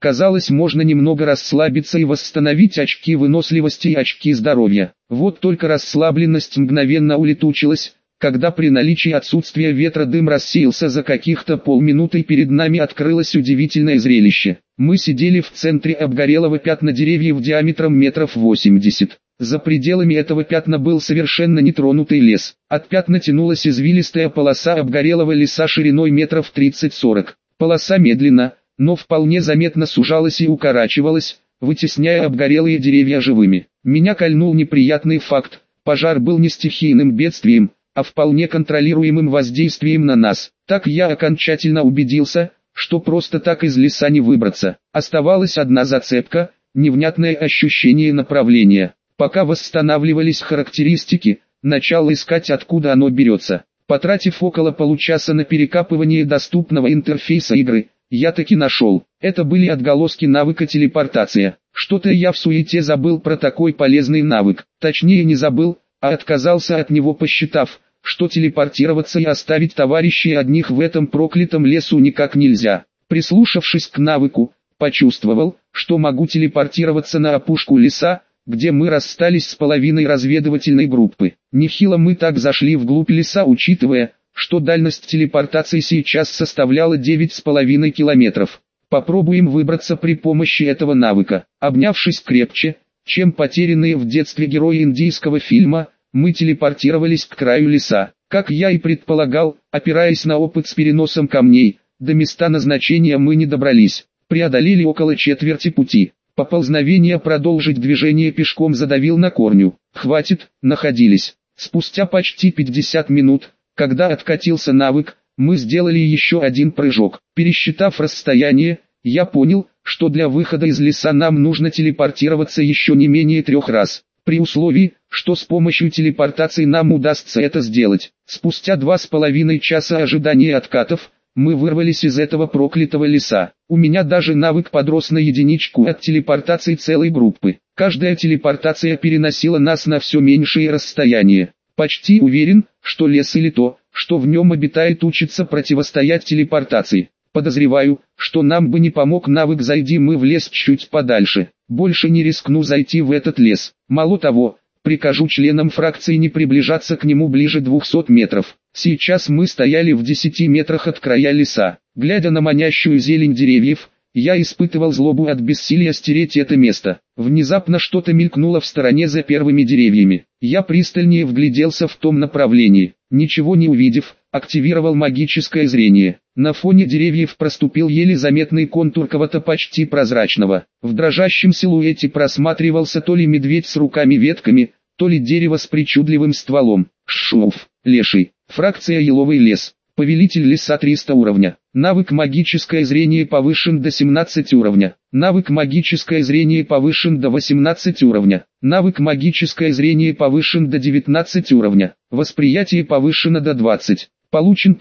Казалось, можно немного расслабиться и восстановить очки выносливости и очки здоровья. Вот только расслабленность мгновенно улетучилась, когда при наличии отсутствия ветра дым рассеялся за каких-то полминуты и перед нами открылось удивительное зрелище. Мы сидели в центре обгорелого пятна деревьев диаметром метров 80. За пределами этого пятна был совершенно нетронутый лес. От пятна тянулась извилистая полоса обгорелого леса шириной метров 30-40. Полоса медленно, но вполне заметно сужалась и укорачивалась, вытесняя обгорелые деревья живыми. Меня кольнул неприятный факт: пожар был не стихийным бедствием, а вполне контролируемым воздействием на нас. Так я окончательно убедился, что просто так из леса не выбраться. Оставалась одна зацепка – невнятное ощущение направления. Пока восстанавливались характеристики, начал искать, откуда оно берется. Потратив около получаса на перекапывание доступного интерфейса игры, я таки нашел. Это были отголоски навыка телепортация. Что-то я в суете забыл про такой полезный навык. Точнее, не забыл, а отказался от него, посчитав, что телепортироваться и оставить товарищей одних в этом проклятом лесу никак нельзя. Прислушавшись к навыку, почувствовал, что могу телепортироваться на опушку леса, где мы расстались с половиной разведывательной группы. Нехило мы так зашли вглубь леса, учитывая, что дальность телепортации сейчас составляла 9,5 километров. Попробуем выбраться при помощи этого навыка. Обнявшись крепче, чем потерянные в детстве герои индийского фильма, мы телепортировались к краю леса. Как я и предполагал, опираясь на опыт с переносом камней, до места назначения мы не добрались. Преодолели около четверти пути. Поползновение продолжить движение пешком задавил на корню. Хватит, находились. Спустя почти 50 минут, когда откатился навык, мы сделали еще один прыжок. Пересчитав расстояние, я понял, что для выхода из леса нам нужно телепортироваться еще не менее 3 раз. При условии, что с помощью телепортации нам удастся это сделать. Спустя 2,5 часа ожидания откатов, мы вырвались из этого проклятого леса. У меня даже навык подрос на единичку от телепортации целой группы. Каждая телепортация переносила нас на все меньшее расстояние. Почти уверен, что лес или то, что в нем обитает, учится противостоять телепортации. Подозреваю, что нам бы не помог навык «Зайди мы в лес чуть подальше». Больше не рискну зайти в этот лес. Мало того, прикажу членам фракции не приближаться к нему ближе 200 метров. Сейчас мы стояли в 10 метрах от края леса. Глядя на манящую зелень деревьев, я испытывал злобу от бессилия стереть это место. Внезапно что-то мелькнуло в стороне за первыми деревьями. Я пристальнее вгляделся в том направлении. Ничего не увидев, активировал магическое зрение. На фоне деревьев проступил еле заметный контур кого-то почти прозрачного. В дрожащем силуэте просматривался то ли медведь с руками-ветками, то ли дерево с причудливым стволом. Шуф, леший, фракция еловый лес. Повелитель леса 300 уровня. Навык магическое зрение повышен до 17 уровня. Навык магическое зрение повышен до 18 уровня. Навык магическое зрение повышен до 19 уровня. Восприятие повышено до 20. Получен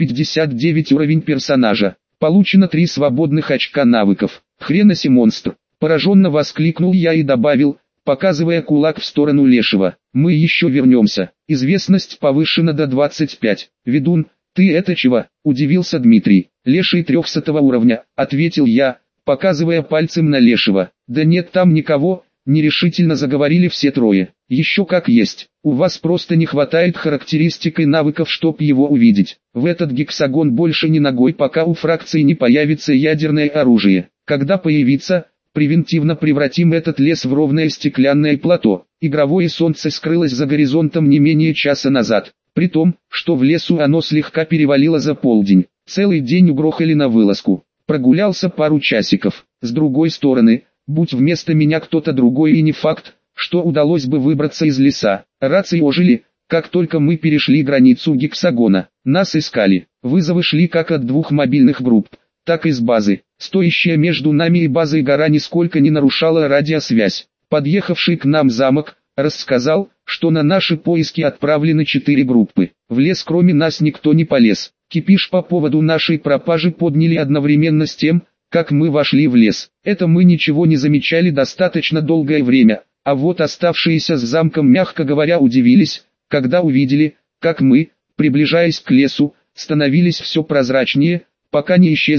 59 уровень персонажа. Получено 3 свободных очка навыков. Хренаси монстр. Пораженно воскликнул я и добавил, показывая кулак в сторону лешего. Мы еще вернемся. Известность повышена до 25. Ведун, ты это чего? Удивился Дмитрий. Леший 300 уровня, ответил я, показывая пальцем на лешего. Да нет там никого, нерешительно заговорили все трое. Еще как есть. У вас просто не хватает характеристик и навыков, чтоб его увидеть. В этот гексагон больше ни ногой, пока у фракции не появится ядерное оружие. Когда появится, превентивно превратим этот лес в ровное стеклянное плато. Игровое солнце скрылось за горизонтом не менее часа назад. При том, что в лесу оно слегка перевалило за полдень. Целый день угрохали на вылазку. Прогулялся пару часиков. С другой стороны, будь вместо меня кто-то другой, и не факт, что удалось бы выбраться из леса. Рации ожили, как только мы перешли границу гексагона. Нас искали. Вызовы шли как от 2 мобильных групп, так и с базы. Стоящая между нами и базой гора нисколько не нарушала радиосвязь. Подъехавший к нам замок рассказал, что на наши поиски отправлены 4 группы. В лес кроме нас никто не полез. Кипиш по поводу нашей пропажи подняли одновременно с тем, как мы вошли в лес. Это мы ничего не замечали достаточно долгое время, а вот оставшиеся с замком, мягко говоря, удивились, когда увидели, как мы, приближаясь к лесу, становились все прозрачнее, пока не исчезли,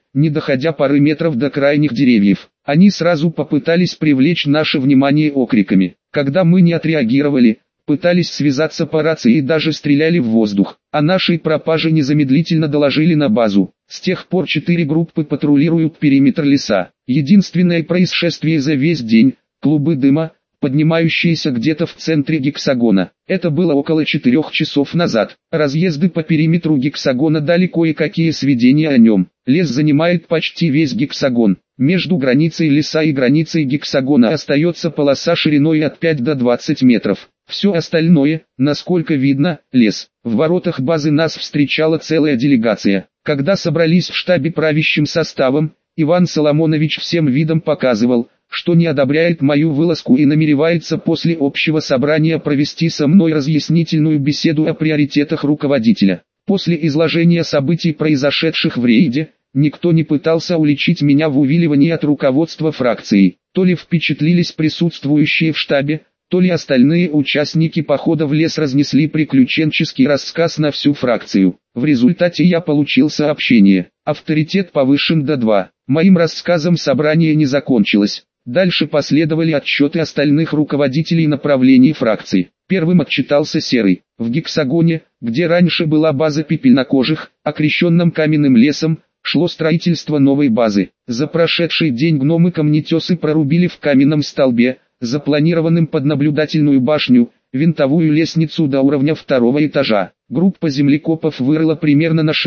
не доходя пары метров до крайних деревьев. Они сразу попытались привлечь наше внимание окриками. Когда мы не отреагировали, пытались связаться по рации и даже стреляли в воздух. О нашей пропаже незамедлительно доложили на базу. С тех пор 4 группы патрулируют периметр леса. Единственное происшествие за весь день – клубы дыма, поднимающиеся где-то в центре гексагона. Это было около 4 часов назад. Разъезды по периметру гексагона дали кое-какие сведения о нем. Лес занимает почти весь гексагон. Между границей леса и границей гексагона остается полоса шириной от 5 до 20 метров. Все остальное, насколько видно, лес. В воротах базы нас встречала целая делегация. Когда собрались в штабе правящим составом, Иван Соломонович всем видом показывал, что не одобряет мою вылазку и намеревается после общего собрания провести со мной разъяснительную беседу о приоритетах руководителя. После изложения событий, произошедших в рейде, никто не пытался уличить меня в увиливании от руководства фракции. То ли впечатлились присутствующие в штабе, то ли остальные участники похода в лес разнесли приключенческий рассказ на всю фракцию. В результате я получил сообщение. Авторитет повышен до 2. Моим рассказом собрание не закончилось. Дальше последовали отчеты остальных руководителей направлений фракции. Первым отчитался Серый. В гексагоне, где раньше была база пепельнокожих, окрещенном каменным лесом, шло строительство новой базы. За прошедший день гномы-камнетесы прорубили в каменном столбе, запланированным под наблюдательную башню, винтовую лестницу до уровня 2-го этажа. Группа землекопов вырыла примерно на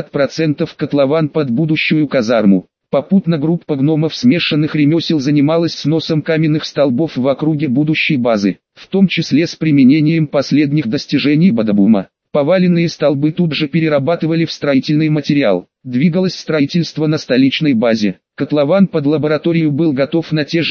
60% котлован под будущую казарму. Попутно группа гномов смешанных ремесел занималась сносом каменных столбов в округе будущей базы, в том числе с применением последних достижений Бадабума. Поваленные столбы тут же перерабатывали в строительный материал. Двигалось строительство на столичной базе. Котлован под лабораторию был готов на те же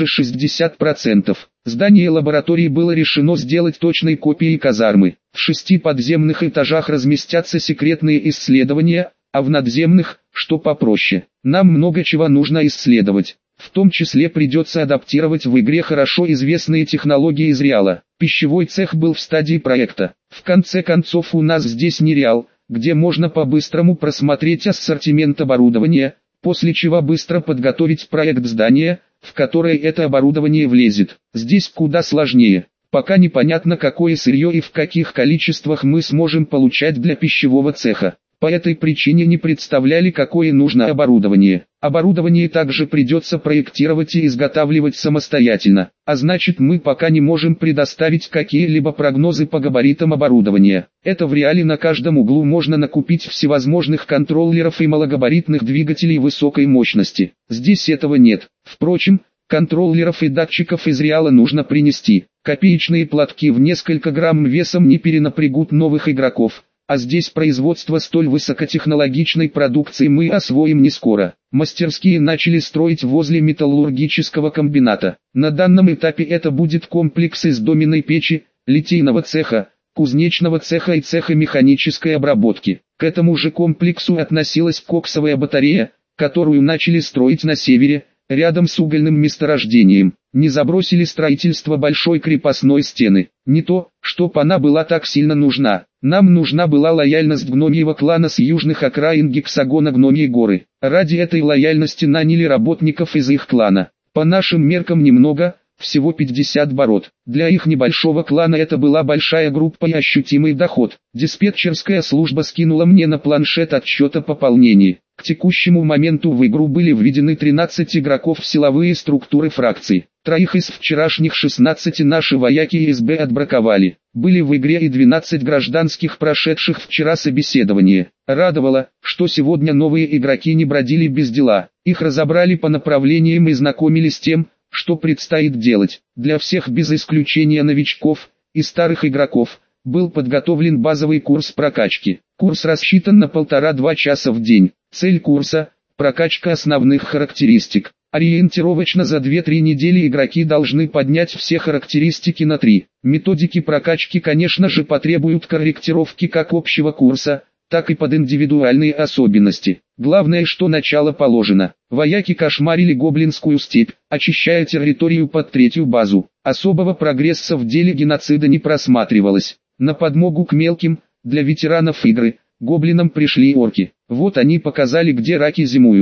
60%. Здание лаборатории было решено сделать точной копией казармы. В 6 подземных этажах разместятся секретные исследования, а в надземных, что попроще. Нам много чего нужно исследовать. В том числе придется адаптировать в игре хорошо известные технологии из Реала. Пищевой цех был в стадии проекта. В конце концов у нас здесь не Реал, где можно по-быстрому просмотреть ассортимент оборудования, после чего быстро подготовить проект здания, в которое это оборудование влезет. Здесь куда сложнее. Пока непонятно, какое сырье и в каких количествах мы сможем получать для пищевого цеха. По этой причине не представляли, какое нужно оборудование. Оборудование также придется проектировать и изготавливать самостоятельно, а значит мы пока не можем предоставить какие-либо прогнозы по габаритам оборудования. Это в Реале на каждом углу можно накупить всевозможных контроллеров и малогабаритных двигателей высокой мощности. Здесь этого нет. Впрочем, контроллеров и датчиков из Реала нужно принести. Копеечные платки в несколько грамм весом не перенапрягут новых игроков. А здесь производство столь высокотехнологичной продукции мы освоим не скоро. Мастерские начали строить возле металлургического комбината. На данном этапе это будет комплекс из доменной печи, литейного цеха, кузнечного цеха и цеха механической обработки. К этому же комплексу относилась коксовая батарея, которую начали строить на севере, рядом с угольным месторождением. Не забросили строительство большой крепостной стены. Не то, чтоб она была так сильно нужна. Нам нужна была лояльность гномьего клана с южных окраин гексагона Гномьей горы. Ради этой лояльности наняли работников из их клана. По нашим меркам немного, всего 50 бород. Для их небольшого клана это была большая группа и ощутимый доход. Диспетчерская служба скинула мне на планшет отчет о пополнении. К текущему моменту в игру были введены 13 игроков в силовые структуры фракций. 3 из вчерашних 16 наши вояки СБ отбраковали. Были в игре и 12 гражданских, прошедших вчера собеседование. Радовало, что сегодня новые игроки не бродили без дела. Их разобрали по направлениям и знакомили с тем, что предстоит делать. Для всех без исключения новичков и старых игроков был подготовлен базовый курс прокачки. Курс рассчитан на 1,5-2 часа в день. Цель курса – прокачка основных характеристик. Ориентировочно за 2-3 недели игроки должны поднять все характеристики на 3. Методики прокачки, конечно же, потребуют корректировки как общего курса, так и под индивидуальные особенности. Главное, что начало положено. Вояки кошмарили гоблинскую степь, очищая территорию под 3-ю базу. Особого прогресса в деле геноцида не просматривалось. На подмогу к мелким, для ветеранов игры, гоблинам пришли орки. Вот они показали, где раки зимуют.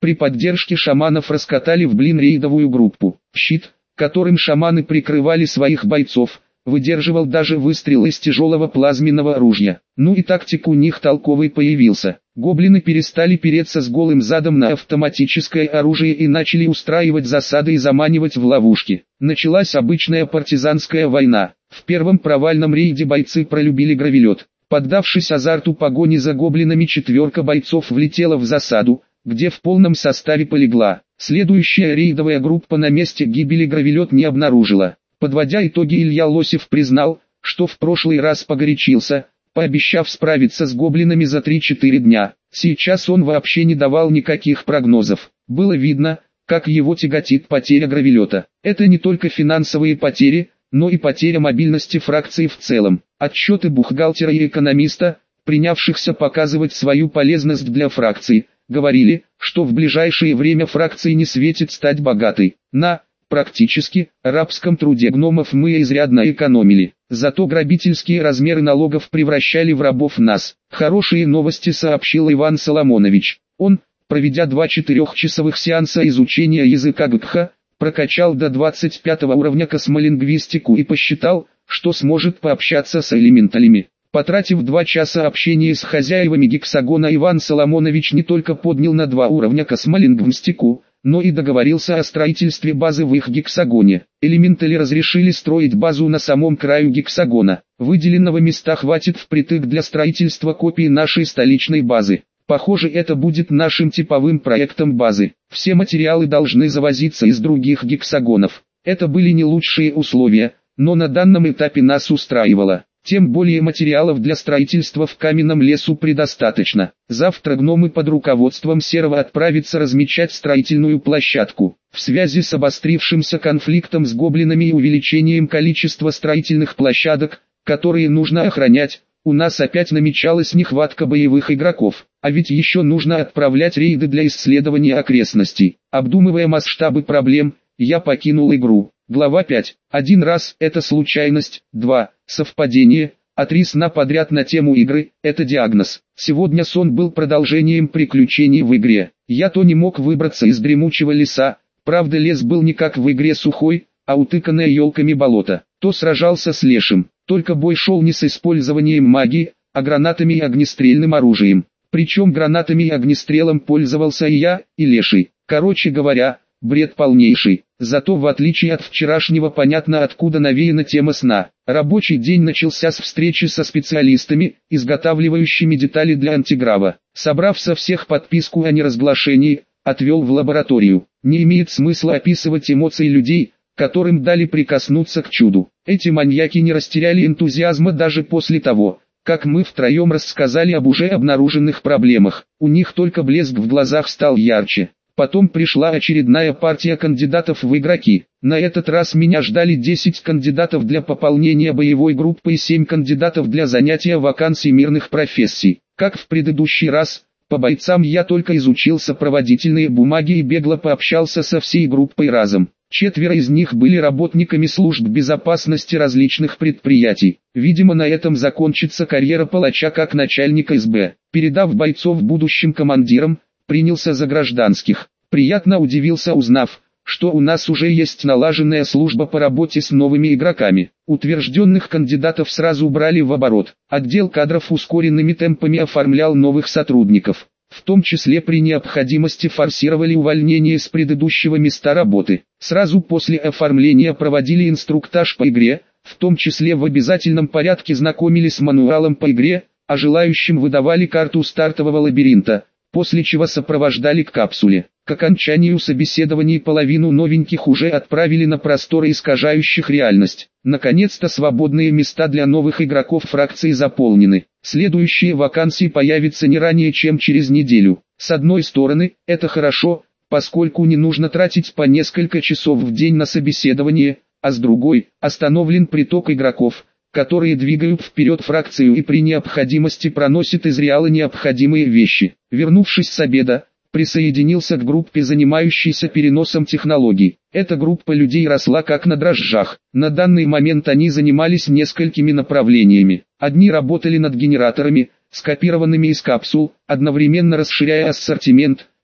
При поддержке шаманов раскатали в блин рейдовую группу. Щит, которым шаманы прикрывали своих бойцов, выдерживал даже выстрел из тяжелого плазменного ружья. Ну и тактик у них толковый появился. Гоблины перестали переться с голым задом на автоматическое оружие и начали устраивать засады и заманивать в ловушки. Началась обычная партизанская война. В первом провальном рейде бойцы пролюбили гравелет. Поддавшись азарту погони за гоблинами, 4 бойцов влетела в засаду, где в полном составе полегла. Следующая рейдовая группа на месте гибели гравелет не обнаружила. Подводя итоги, Илья Лосев признал, что в прошлый раз погорячился, пообещав справиться с гоблинами за 3-4 дня. Сейчас он вообще не давал никаких прогнозов. Было видно, как его тяготит потеря гравелета. Это не только финансовые потери, но и потеря мобильности фракции в целом. Отчеты бухгалтера и экономиста, принявшихся показывать свою полезность для фракции, говорили, что в ближайшее время фракции не светит стать богатой. На практически рабском труде гномов мы изрядно экономили. Зато грабительские размеры налогов превращали в рабов нас. Хорошие новости сообщил Иван Соломонович. Он, проведя 2 4-часовых сеанса изучения языка ГКХ, прокачал до 25 уровня космолингвистику и посчитал, что сможет пообщаться с элементалями. Потратив 2 часа общения с хозяевами гексагона, Иван Соломонович не только поднял на 2 уровня космолингвистику, но и договорился о строительстве базы в их гексагоне. Элементали разрешили строить базу на самом краю гексагона. Выделенного места хватит впритык для строительства копии нашей столичной базы. Похоже, это будет нашим типовым проектом базы. Все материалы должны завозиться из других гексагонов. Это были не лучшие условия, но на данном этапе нас устраивало. Тем более материалов для строительства в каменном лесу предостаточно. Завтра гномы под руководством Серого отправятся размечать строительную площадку. В связи с обострившимся конфликтом с гоблинами и увеличением количества строительных площадок, которые нужно охранять, у нас опять намечалась нехватка боевых игроков. А ведь еще нужно отправлять рейды для исследования окрестностей. Обдумывая масштабы проблем, я покинул игру. Глава 5. 1 раз – это случайность, 2 – совпадение, а 3 сна подряд на тему игры – это диагноз. Сегодня сон был продолжением приключений в игре. Я то не мог выбраться из дремучего леса, правда лес был не как в игре сухой, а утыканное елками болото. То сражался с лешим, только бой шел не с использованием магии, а гранатами и огнестрельным оружием. Причем гранатами и огнестрелом пользовался и я, и леший. Короче говоря, бред полнейший. Зато в отличие от вчерашнего понятно, откуда навеяна тема сна. Рабочий день начался с встречи со специалистами, изготавливающими детали для антиграва. Собрав со всех подписку о неразглашении, отвел в лабораторию. Не имеет смысла описывать эмоции людей, которым дали прикоснуться к чуду. Эти маньяки не растеряли энтузиазма даже после того, как мы втроем рассказали об уже обнаруженных проблемах. У них только блеск в глазах стал ярче. Потом пришла очередная партия кандидатов в игроки. На этот раз меня ждали 10 кандидатов для пополнения боевой группы и 7 кандидатов для занятия вакансий мирных профессий. Как в предыдущий раз, по бойцам я только изучил сопроводительные бумаги и бегло пообщался со всей группой разом. 4 из них были работниками служб безопасности различных предприятий. Видимо, на этом закончится карьера палача как начальника СБ. Передав бойцов будущим командирам, принялся за гражданских. Приятно удивился, узнав, что у нас уже есть налаженная служба по работе с новыми игроками. Утвержденных кандидатов сразу убрали в оборот. Отдел кадров ускоренными темпами оформлял новых сотрудников. В том числе при необходимости форсировали увольнение с предыдущего места работы. Сразу после оформления проводили инструктаж по игре, в том числе в обязательном порядке знакомили с мануалом по игре, а желающим выдавали карту стартового лабиринта, после чего сопровождали к капсуле. К окончанию собеседований половину новеньких уже отправили на просторы искажающих реальность. Наконец-то свободные места для новых игроков фракции заполнены. Следующие вакансии появятся не ранее, чем через неделю. С одной стороны, это хорошо, поскольку не нужно тратить по несколько часов в день на собеседование, а с другой, остановлен приток игроков, которые двигают вперед фракцию и при необходимости проносят из реала необходимые вещи. Вернувшись с обеда, присоединился к группе, занимающейся переносом технологий. Эта группа людей росла как на дрожжах. На данный момент они занимались несколькими направлениями. Одни работали над генераторами, скопированными из капсул, одновременно расширяя ассортимент,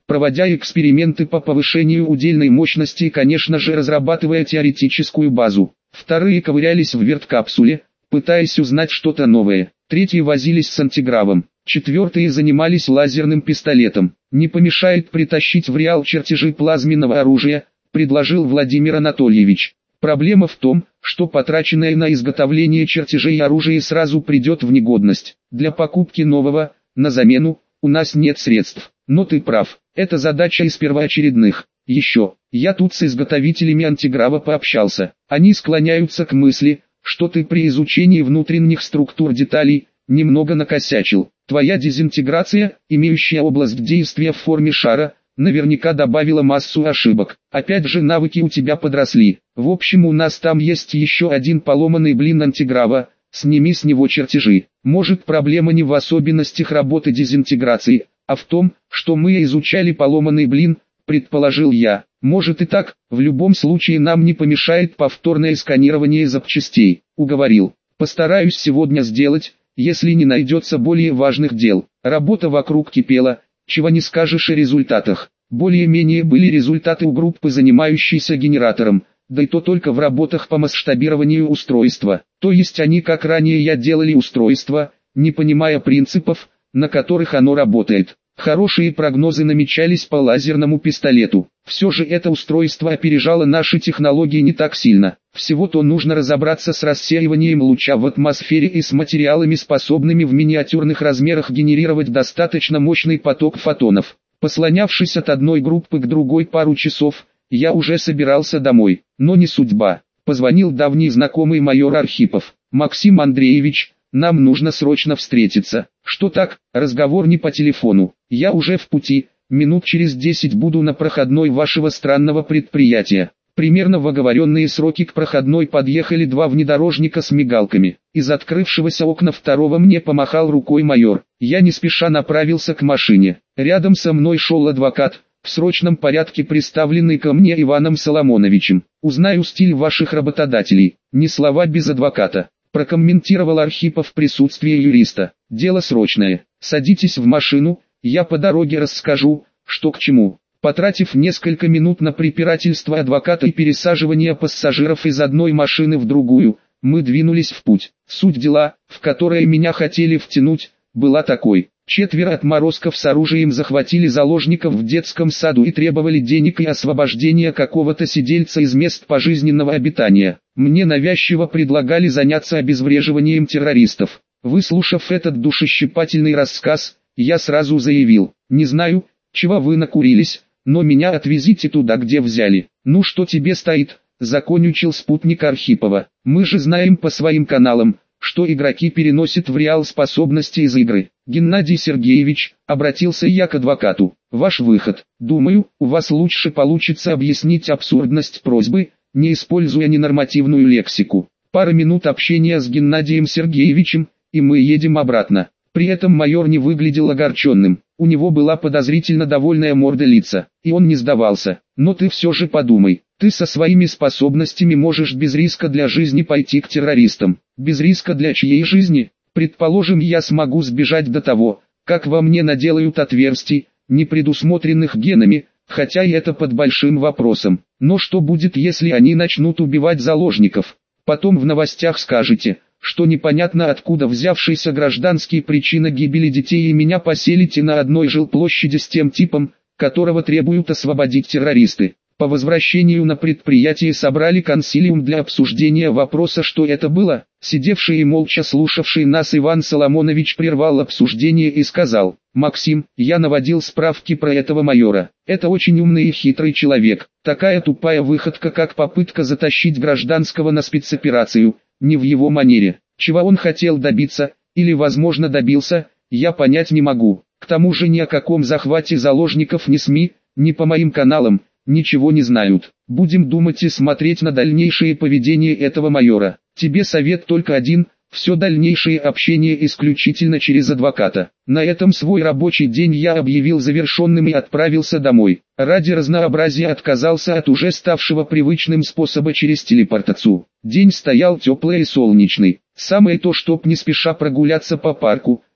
проводя эксперименты по повышению удельной мощности и, конечно же, разрабатывая теоретическую базу. Вторые ковырялись в верткапсуле, пытаясь узнать что-то новое. Третьи возились с антигравом. Четвертые занимались лазерным пистолетом. «Не помешает притащить в Реал чертежи плазменного оружия», предложил Владимир Анатольевич. «Проблема в том, что потраченное на изготовление чертежей оружия сразу придет в негодность. Для покупки нового, на замену, у нас нет средств. Но ты прав, это задача из первоочередных. Еще, я тут с изготовителями антиграва пообщался. Они склоняются к мысли, что ты при изучении внутренних структур деталей немного накосячил. Твоя дезинтеграция, имеющая область действия в форме шара, наверняка добавила массу ошибок. Опять же, навыки у тебя подросли. В общем, у нас там есть еще один поломанный блин антиграва, сними с него чертежи. Может, проблема не в особенностях работы дезинтеграции, а в том, что мы изучали поломанный блин, предположил я. Может и так, в любом случае нам не помешает повторное сканирование запчастей. Уговорил. Постараюсь сегодня сделать, если не найдется более важных дел. Работа вокруг кипела, чего не скажешь о результатах. Более-менее были результаты у группы, занимающейся генератором, да и то только в работах по масштабированию устройства. То есть они, как ранее я, делали устройство, не понимая принципов, на которых оно работает. Хорошие прогнозы намечались по лазерному пистолету. Все же это устройство опережало наши технологии не так сильно. Всего-то нужно разобраться с рассеиванием луча в атмосфере и с материалами, способными в миниатюрных размерах генерировать достаточно мощный поток фотонов. Послонявшись от одной группы к другой пару часов, я уже собирался домой. Но не судьба. Позвонил давний знакомый майор Архипов. «Максим Андреевич, нам нужно срочно встретиться». «Что так?» «Разговор не по телефону. Я уже в пути, минут через 10 буду на проходной вашего странного предприятия». Примерно в оговоренные сроки к проходной подъехали два внедорожника с мигалками. Из открывшегося окна второго мне помахал рукой майор. Я не спеша направился к машине. Рядом со мной шел адвокат, в срочном порядке представленный ко мне Иваном Соломоновичем. «Узнаю стиль ваших работодателей, ни слова без адвоката», прокомментировал Архипов в присутствии юриста. «Дело срочное. Садитесь в машину, я по дороге расскажу, что к чему». Потратив несколько минут на препирательство адвоката и пересаживание пассажиров из одной машины в другую, мы двинулись в путь. Суть дела, в которое меня хотели втянуть, была такой. 4 отморозков с оружием захватили заложников в детском саду и требовали денег и освобождения какого-то сидельца из мест пожизненного обитания. Мне навязчиво предлагали заняться обезвреживанием террористов. Выслушав этот душещипательный рассказ, я сразу заявил: «Не знаю, чего вы накурились, но меня отвезите туда, где взяли». «Ну что тебе стоит?» — законючил спутник Архипова. «Мы же знаем по своим каналам, что игроки переносят в Реал способности из игры». «Геннадий Сергеевич», — обратился я к адвокату, — «ваш выход. Думаю, у вас лучше получится объяснить абсурдность просьбы, не используя ненормативную лексику». Пара минут общения с Геннадием Сергеевичем, и мы едем обратно. При этом майор не выглядел огорченным. У него была подозрительно довольная морда лица, и он не сдавался. «Но ты все же подумай, ты со своими способностями можешь без риска для жизни пойти к террористам». «Без риска для чьей жизни? Предположим, я смогу сбежать до того, как во мне наделают отверстий, не предусмотренных генами, хотя и это под большим вопросом. Но что будет, если они начнут убивать заложников? Потом в новостях скажете, что непонятно откуда взявшаяся гражданские причина гибели детей, и меня поселите на одной жилплощади с тем типом, которого требуют освободить террористы». По возвращению на предприятие собрали консилиум для обсуждения вопроса, что это было. Сидевший и молча слушавший нас Иван Соломонович прервал обсуждение и сказал: «Максим, я наводил справки про этого майора. Это очень умный и хитрый человек. Такая тупая выходка, как попытка затащить гражданского на спецоперацию, не в его манере. Чего он хотел добиться, или возможно добился, я понять не могу. К тому же ни о каком захвате заложников ни СМИ, ни по моим каналам ничего не знают. Будем думать и смотреть на дальнейшее поведение этого майора. Тебе совет только один: все дальнейшее общение исключительно через адвоката». На этом свой рабочий день я объявил завершенным и отправился домой. Ради разнообразия отказался от уже ставшего привычным способа через телепортацию. День стоял теплый и солнечный. Самое то, чтоб не спеша прогуляться по парку,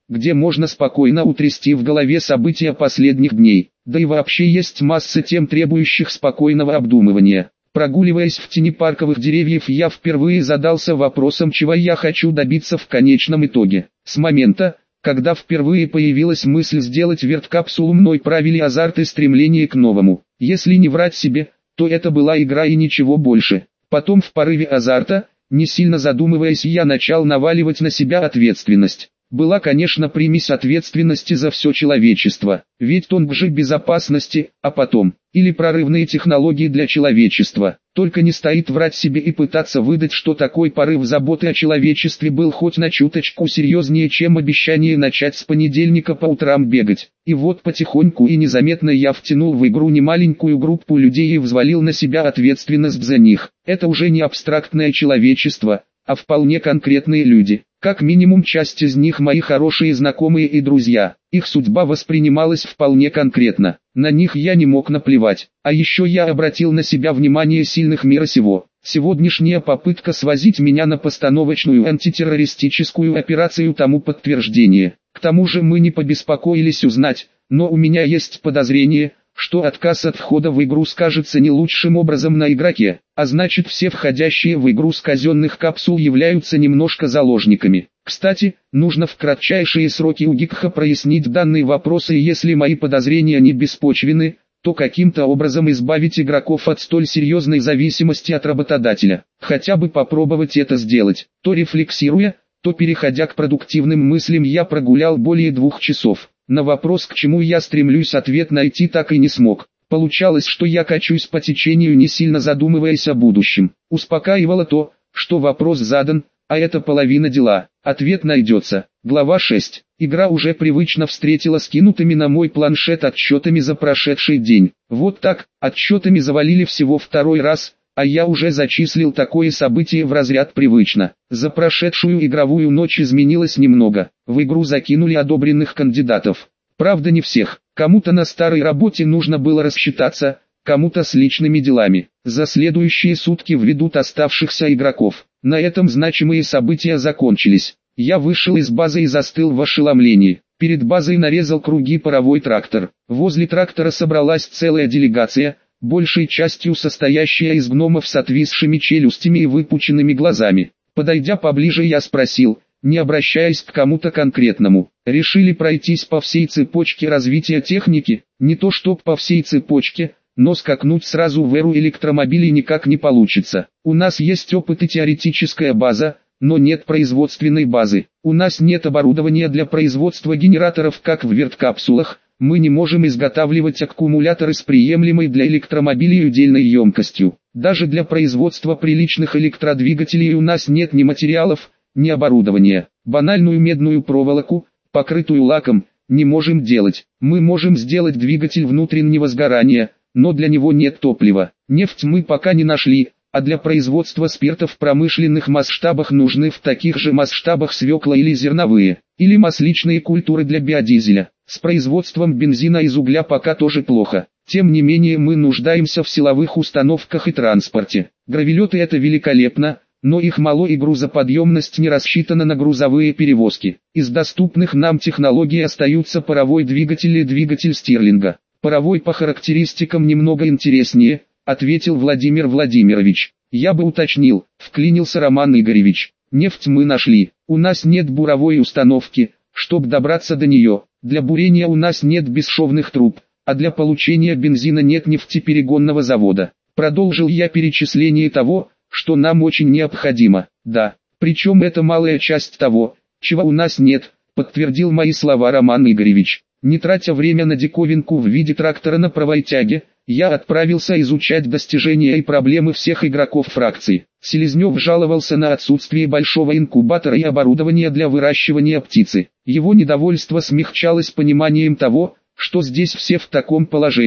где можно спокойно утрясти в голове события последних дней. Да и вообще есть масса тем, требующих спокойного обдумывания. Прогуливаясь в тени парковых деревьев, я впервые задался вопросом, чего я хочу добиться в конечном итоге. С момента, когда впервые появилась мысль сделать верткапсулу, мной правили азарт и стремление к новому. Если не врать себе, то это была игра и ничего больше. Потом в порыве азарта, не сильно задумываясь, я начал наваливать на себя ответственность. Была, конечно, примесь ответственности за все человечество, ведь тонк же безопасности, а потом, или прорывные технологии для человечества. Только не стоит врать себе и пытаться выдать, что такой порыв заботы о человечестве был хоть на чуточку серьезнее, чем обещание начать с понедельника по утрам бегать. И вот потихоньку и незаметно я втянул в игру немаленькую группу людей и взвалил на себя ответственность за них. Это уже не абстрактное человечество, а вполне конкретные люди. Как минимум часть из них мои хорошие знакомые и друзья. Их судьба воспринималась вполне конкретно. На них я не мог наплевать. А еще я обратил на себя внимание сильных мира сего. Сегодняшняя попытка свозить меня на постановочную антитеррористическую операцию тому подтверждение. К тому же мы не побеспокоились узнать, но у меня есть подозрение, что отказ от входа в игру скажется не лучшим образом на игроке, а значит все входящие в игру с казенных капсул являются немножко заложниками. Кстати, нужно в кратчайшие сроки у Гикха прояснить данные вопросы, и если мои подозрения не беспочвены, то каким-то образом избавить игроков от столь серьезной зависимости от работодателя. Хотя бы попробовать это сделать. То рефлексируя, то переходя к продуктивным мыслям, я прогулял более 2 часов. На вопрос, к чему я стремлюсь, ответ найти так и не смог. Получалось, что я качусь по течению, не сильно задумываясь о будущем. Успокаивало то, что вопрос задан, а это половина дела. Ответ найдется. Глава 6. Игра уже привычно встретила скинутыми на мой планшет отчетами за прошедший день. Вот так, отчетами завалили всего 2-й раз, а я уже зачислил такое событие в разряд привычно. За прошедшую игровую ночь изменилось немного. В игру закинули одобренных кандидатов. Правда не всех. Кому-то на старой работе нужно было рассчитаться, кому-то с личными делами. За следующие сутки введут оставшихся игроков. На этом значимые события закончились. Я вышел из базы и застыл в ошеломлении. Перед базой нарезал круги паровой трактор. Возле трактора собралась целая делегация, большей частью состоящая из гномов с отвисшими челюстями и выпученными глазами. Подойдя поближе, я спросил, не обращаясь к кому-то конкретному: решили пройтись по всей цепочке развития техники? Не то чтоб по всей цепочке, но скакнуть сразу в эру электромобилей никак не получится. У нас есть опыт и теоретическая база, но нет производственной базы. У нас нет оборудования для производства генераторов, как в верткапсулах. Мы не можем изготавливать аккумуляторы с приемлемой для электромобилей удельной емкостью. Даже для производства приличных электродвигателей у нас нет ни материалов, ни оборудования. Банальную медную проволоку, покрытую лаком, не можем делать. Мы можем сделать двигатель внутреннего сгорания, но для него нет топлива. Нефть мы пока не нашли, а для производства спирта в промышленных масштабах нужны в таких же масштабах свекла или зерновые, или масличные культуры для биодизеля. С производством бензина из угля пока тоже плохо. Тем не менее мы нуждаемся в силовых установках и транспорте. Гравелеты — это великолепно, но их мало и грузоподъемность не рассчитана на грузовые перевозки. Из доступных нам технологий остаются паровой двигатель и двигатель Стирлинга. Паровой по характеристикам немного интереснее, ответил Владимир Владимирович. Я бы уточнил, вклинился Роман Игоревич. Нефть мы нашли, у нас нет буровой установки, чтобы добраться до нее. Для бурения у нас нет бесшовных труб, а для получения бензина нет нефтеперегонного завода. Продолжил я перечисление того, что нам очень необходимо. Да, причем это малая часть того, чего у нас нет, подтвердил мои слова Роман Игоревич. Не тратя время на диковинку в виде трактора на правой тяге, я отправился изучать достижения и проблемы всех игроков фракции. Селезнев жаловался на отсутствие большого инкубатора и оборудования для выращивания птицы. Его недовольство смягчалось пониманием того, что здесь все в таком положении.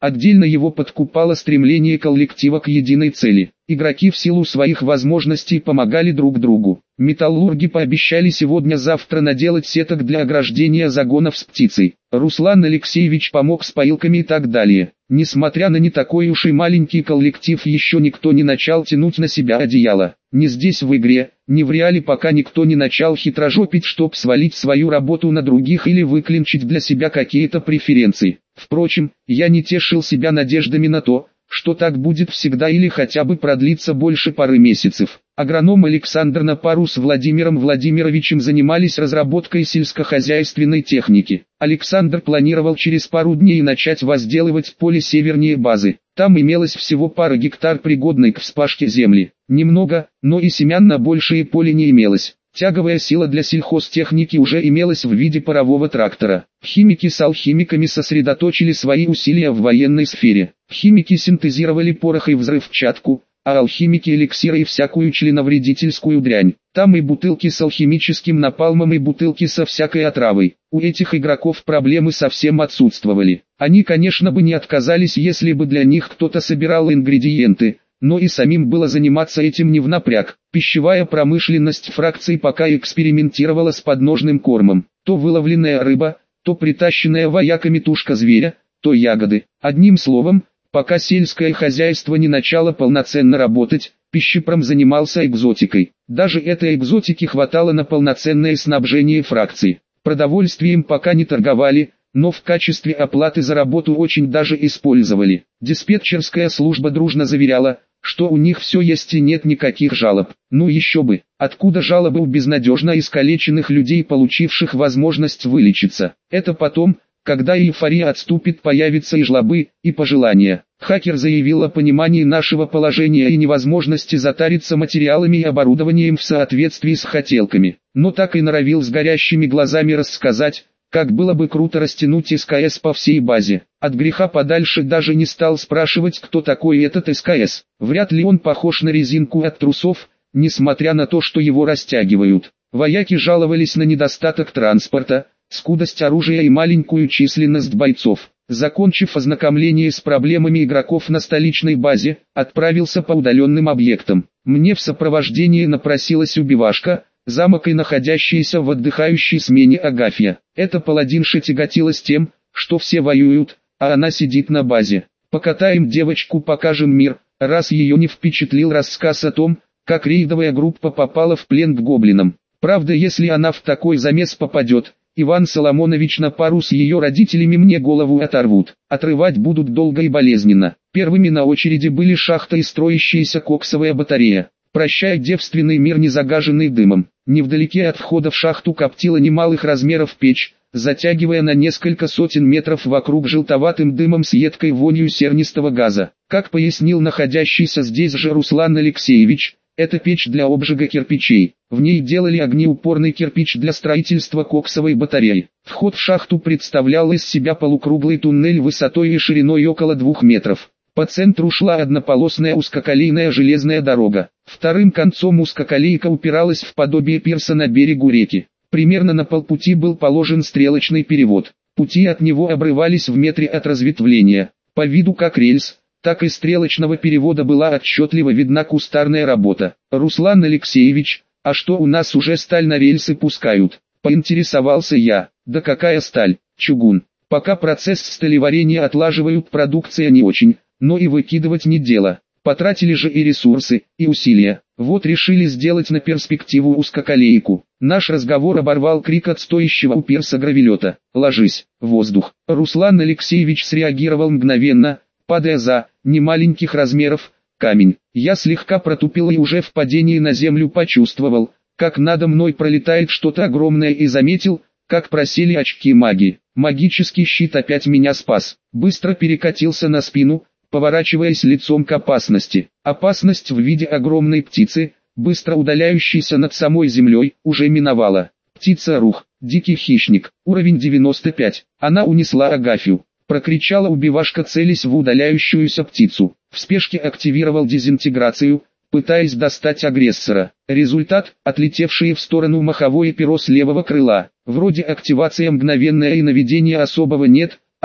Отдельно его подкупало стремление коллектива к единой цели. Игроки в силу своих возможностей помогали друг другу. Металлурги пообещали сегодня-завтра наделать сеток для ограждения загонов с птицей. Руслан Алексеевич помог с поилками и так далее. Несмотря на не такой уж и маленький коллектив, еще никто не начал тянуть на себя одеяло. Ни здесь в игре, ни в реале пока никто не начал хитрожопить, чтоб свалить свою работу на других или выклинчить для себя какие-то преференции. Впрочем, я не тешил себя надеждами на то, что так будет всегда или хотя бы продлится больше пары месяцев. Агроном Александр на пару с Владимиром Владимировичем занимались разработкой сельскохозяйственной техники. Александр планировал через пару дней начать возделывать поле севернее базы. Там имелось всего пара гектар пригодной к вспашке земли. Немного, но и семян на большее поле не имелось. Тяговая сила для сельхозтехники уже имелась в виде парового трактора. Химики с алхимиками сосредоточили свои усилия в военной сфере. Химики синтезировали порох и взрывчатку, а алхимики эликсиры и всякую членовредительскую дрянь. Там и бутылки с алхимическим напалмом, и бутылки со всякой отравой. У этих игроков проблемы совсем отсутствовали. Они, конечно, бы не отказались, если бы для них кто-то собирал ингредиенты, но и самим было заниматься этим не в напряг. Пищевая промышленность фракции пока экспериментировала с подножным кормом. То выловленная рыба, то притащенная вояками тушка зверя, то ягоды. Одним словом, пока сельское хозяйство не начало полноценно работать, пищепром занимался экзотикой. Даже этой экзотики хватало на полноценное снабжение фракции. Продовольствием пока не торговали, но в качестве оплаты за работу очень даже использовали. Диспетчерская служба дружно заверяла, что у них все есть и нет никаких жалоб. Ну еще бы, откуда жалобы у безнадежно искалеченных людей, получивших возможность вылечиться? Это потом, когда эйфория отступит, появятся и жлобы, и пожелания. Хакер заявил о понимании нашего положения и невозможности затариться материалами и оборудованием в соответствии с хотелками. Но так и норовил с горящими глазами рассказать, как было бы круто растянуть СКС по всей базе. От греха подальше даже не стал спрашивать, кто такой этот СКС. Вряд ли он похож на резинку от трусов, несмотря на то, что его растягивают. Вояки жаловались на недостаток транспорта, скудость оружия и маленькую численность бойцов. Закончив ознакомление с проблемами игроков на столичной базе, отправился по удаленным объектам. Мне в сопровождении напросилась убивашка, замок и находящаяся в отдыхающей смене Агафья. Эта паладинша тяготилась тем, что все воюют, а она сидит на базе. Покатаем девочку, покажем мир, раз ее не впечатлил рассказ о том, как рейдовая группа попала в плен к гоблинам. Правда, если она в такой замес попадет, Иван Соломонович на пару с ее родителями мне голову оторвут. Отрывать будут долго и болезненно. Первыми на очереди были шахта и строящаяся коксовая батарея. Прощай девственный мир, не загаженный дымом. Невдалеке от входа в шахту коптила немалых размеров печь, затягивая на несколько сотен метров вокруг желтоватым дымом с едкой вонью сернистого газа. Как пояснил находящийся здесь же Руслан Алексеевич, это печь для обжига кирпичей. В ней делали огнеупорный кирпич для строительства коксовой батареи. Вход в шахту представлял из себя полукруглый туннель высотой и шириной около 2 метров. По центру шла однополосная узкоколейная железная дорога. Вторым концом узкоколейка упиралась в подобие пирса на берегу реки. Примерно на полпути был положен стрелочный перевод. Пути от него обрывались в метре от разветвления. По виду как рельс, так и стрелочного перевода была отчетливо видна кустарная работа. «Руслан Алексеевич, а что, у нас уже сталь на рельсы пускают?» — поинтересовался я. «Да какая сталь, чугун. Пока процесс сталеварения отлаживают, продукция не очень, но и выкидывать не дело. Потратили же и ресурсы, и усилия. Вот решили сделать на перспективу узкоколейку». Наш разговор оборвал крик от стоящего у пирса гравелета: «Ложись, воздух!». Руслан Алексеевич среагировал мгновенно, падая за, немаленьких размеров, камень. Я слегка протупил и уже в падении на землю почувствовал, как надо мной пролетает что-то огромное, и заметил, как просели очки магии. Магический щит опять меня спас. Быстро перекатился на спину, поворачиваясь лицом к опасности. Опасность в виде огромной птицы, быстро удаляющейся над самой землей, уже миновала. Птица-рух, дикий хищник, уровень 95. Она унесла Агафью. Прокричала убивашка, целясь в удаляющуюся птицу. В спешке активировал дезинтеграцию, пытаясь достать агрессора. Результат – отлетевшее в сторону маховое перо с левого крыла. Вроде активация мгновенная и наведения особого нет,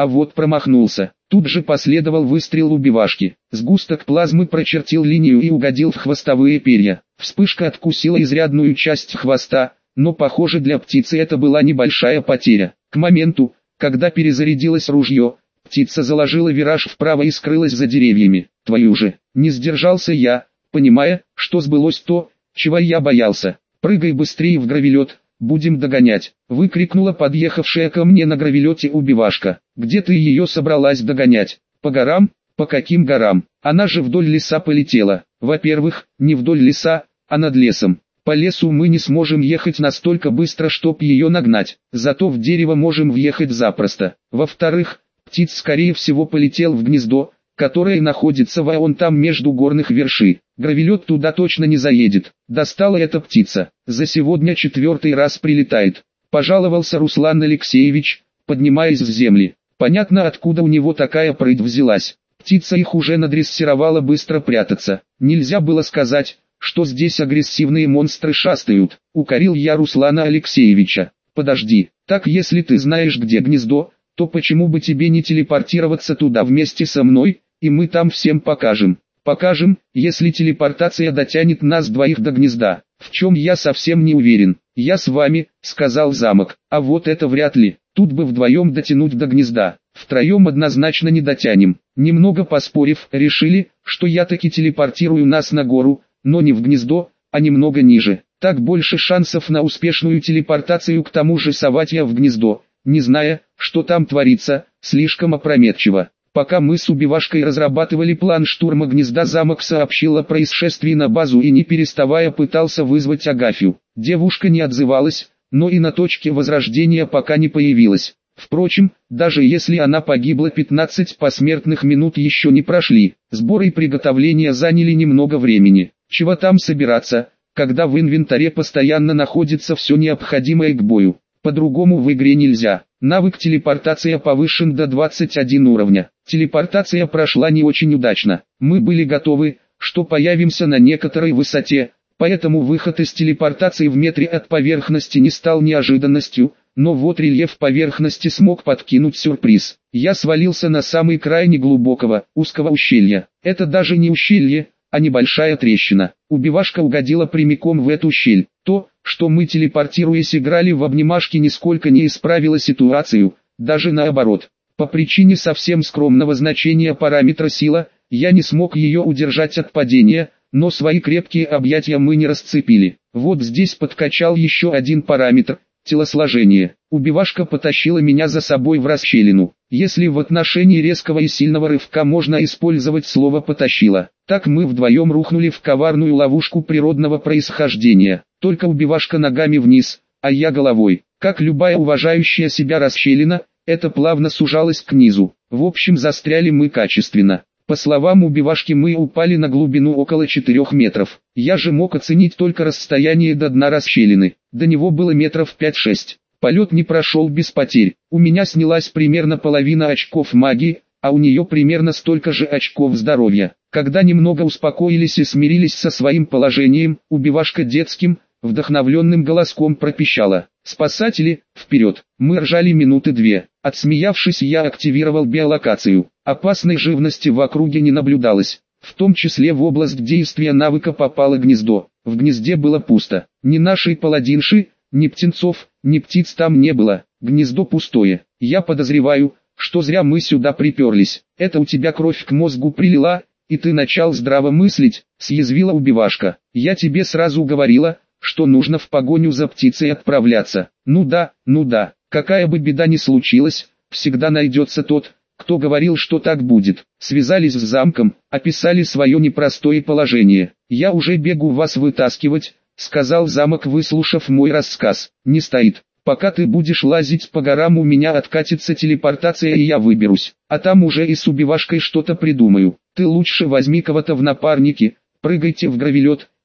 а вот промахнулся. Тут же последовал выстрел убивашки. Сгусток плазмы прочертил линию и угодил в хвостовые перья. Вспышка откусила изрядную часть хвоста, но похоже для птицы это была небольшая потеря. К моменту, когда перезарядилось ружье, птица заложила вираж вправо и скрылась за деревьями. Твою же, не сдержался я, понимая, что сбылось то, чего я боялся. «Прыгай быстрее в гравелет, будем догонять», — выкрикнула подъехавшая ко мне на гравелете убивашка. «Где ты ее собралась догонять? По горам? По каким горам? Она же вдоль леса полетела». «Во-первых, не вдоль леса, а над лесом. По лесу мы не сможем ехать настолько быстро, чтоб ее нагнать, зато в дерево можем въехать запросто. Во-вторых, птиц скорее всего полетел в гнездо, которое находится вон там между горных вершин. Гравелет туда точно не заедет. Достала эта птица. За сегодня 4-й раз прилетает», — пожаловался Руслан Алексеевич, поднимаясь с земли. Понятно, откуда у него такая прыть взялась. Птица их уже надрессировала быстро прятаться. Нельзя было сказать, что здесь агрессивные монстры шастают. Укорил я Руслана Алексеевича. «Подожди, так если ты знаешь, где гнездо, то почему бы тебе не телепортироваться туда вместе со мной, и мы там всем покажем». «Покажем, если телепортация дотянет нас двоих до гнезда, в чем я совсем не уверен». «Я с вами», — сказал замок, — «а вот это вряд ли, тут бы вдвоем дотянуть до гнезда, втроем однозначно не дотянем». Немного поспорив, решили, что я таки телепортирую нас на гору, но не в гнездо, а немного ниже. Так больше шансов на успешную телепортацию, к тому же совать я в гнездо, не зная, что там творится, слишком опрометчиво. Пока мы с убивашкой разрабатывали план штурма гнезда, замок сообщил о происшествии на базу и не переставая пытался вызвать Агафью. Девушка не отзывалась, но и на точке возрождения пока не появилась. Впрочем, даже если она погибла, 15 посмертных минут еще не прошли. Сборы и приготовления заняли немного времени. Чего там собираться, когда в инвентаре постоянно находится все необходимое к бою. По-другому в игре нельзя. Навык телепортация повышен до 21 уровня. Телепортация прошла не очень удачно. Мы были готовы, что появимся на некоторой высоте, поэтому выход из телепортации в метре от поверхности не стал неожиданностью, но вот рельеф поверхности смог подкинуть сюрприз. Я свалился на самый край неглубокого, узкого ущелья. Это даже не ущелье, а небольшая трещина. Убивашка угодила прямиком в эту щель. То, что мы телепортируясь играли в обнимашки, нисколько не исправило ситуацию, даже наоборот. По причине совсем скромного значения параметра сила, я не смог ее удержать от падения, но свои крепкие объятия мы не расцепили. Вот здесь подкачал еще один параметр – телосложение. Убивашка потащила меня за собой в расщелину. Если в отношении резкого и сильного рывка можно использовать слово «потащила», так мы вдвоем рухнули в коварную ловушку природного происхождения. Только убивашка ногами вниз, а я головой. Как любая уважающая себя расщелина, это плавно сужалось к низу. В общем, застряли мы качественно. По словам убивашки, мы упали на глубину около 4 метров. Я же мог оценить только расстояние до дна расщелины. До него было метров 5-6. Полет не прошел без потерь. У меня снялась примерно половина очков магии, а у нее примерно столько же очков здоровья. Когда немного успокоились и смирились со своим положением, убивашка детским, вдохновленным голоском пропищала: «Спасатели, вперед!» Мы ржали минуты 2. Отсмеявшись, я активировал биолокацию. Опасной живности в округе не наблюдалось. В том числе в область действия навыка попало гнездо. В гнезде было пусто. Ни нашей паладинши, ни птенцов, ни птиц там не было. Гнездо пустое. Я подозреваю, что зря мы сюда приперлись. Это у тебя кровь к мозгу прилила, и ты начал здраво мыслить, съязвила убивашка. Я тебе сразу говорила, что нужно в погоню за птицей отправляться. Ну да, какая бы беда ни случилась, всегда найдется тот, кто говорил, что так будет. Связались с замком, описали свое непростое положение. Я уже бегу вас вытаскивать, сказал замок, выслушав мой рассказ. Не стоит. Пока ты будешь лазить по горам, у меня откатится телепортация и я выберусь. А там уже и с убивашкой что-то придумаю. Ты лучше возьми кого-то в напарники, прыгайте в гравелет,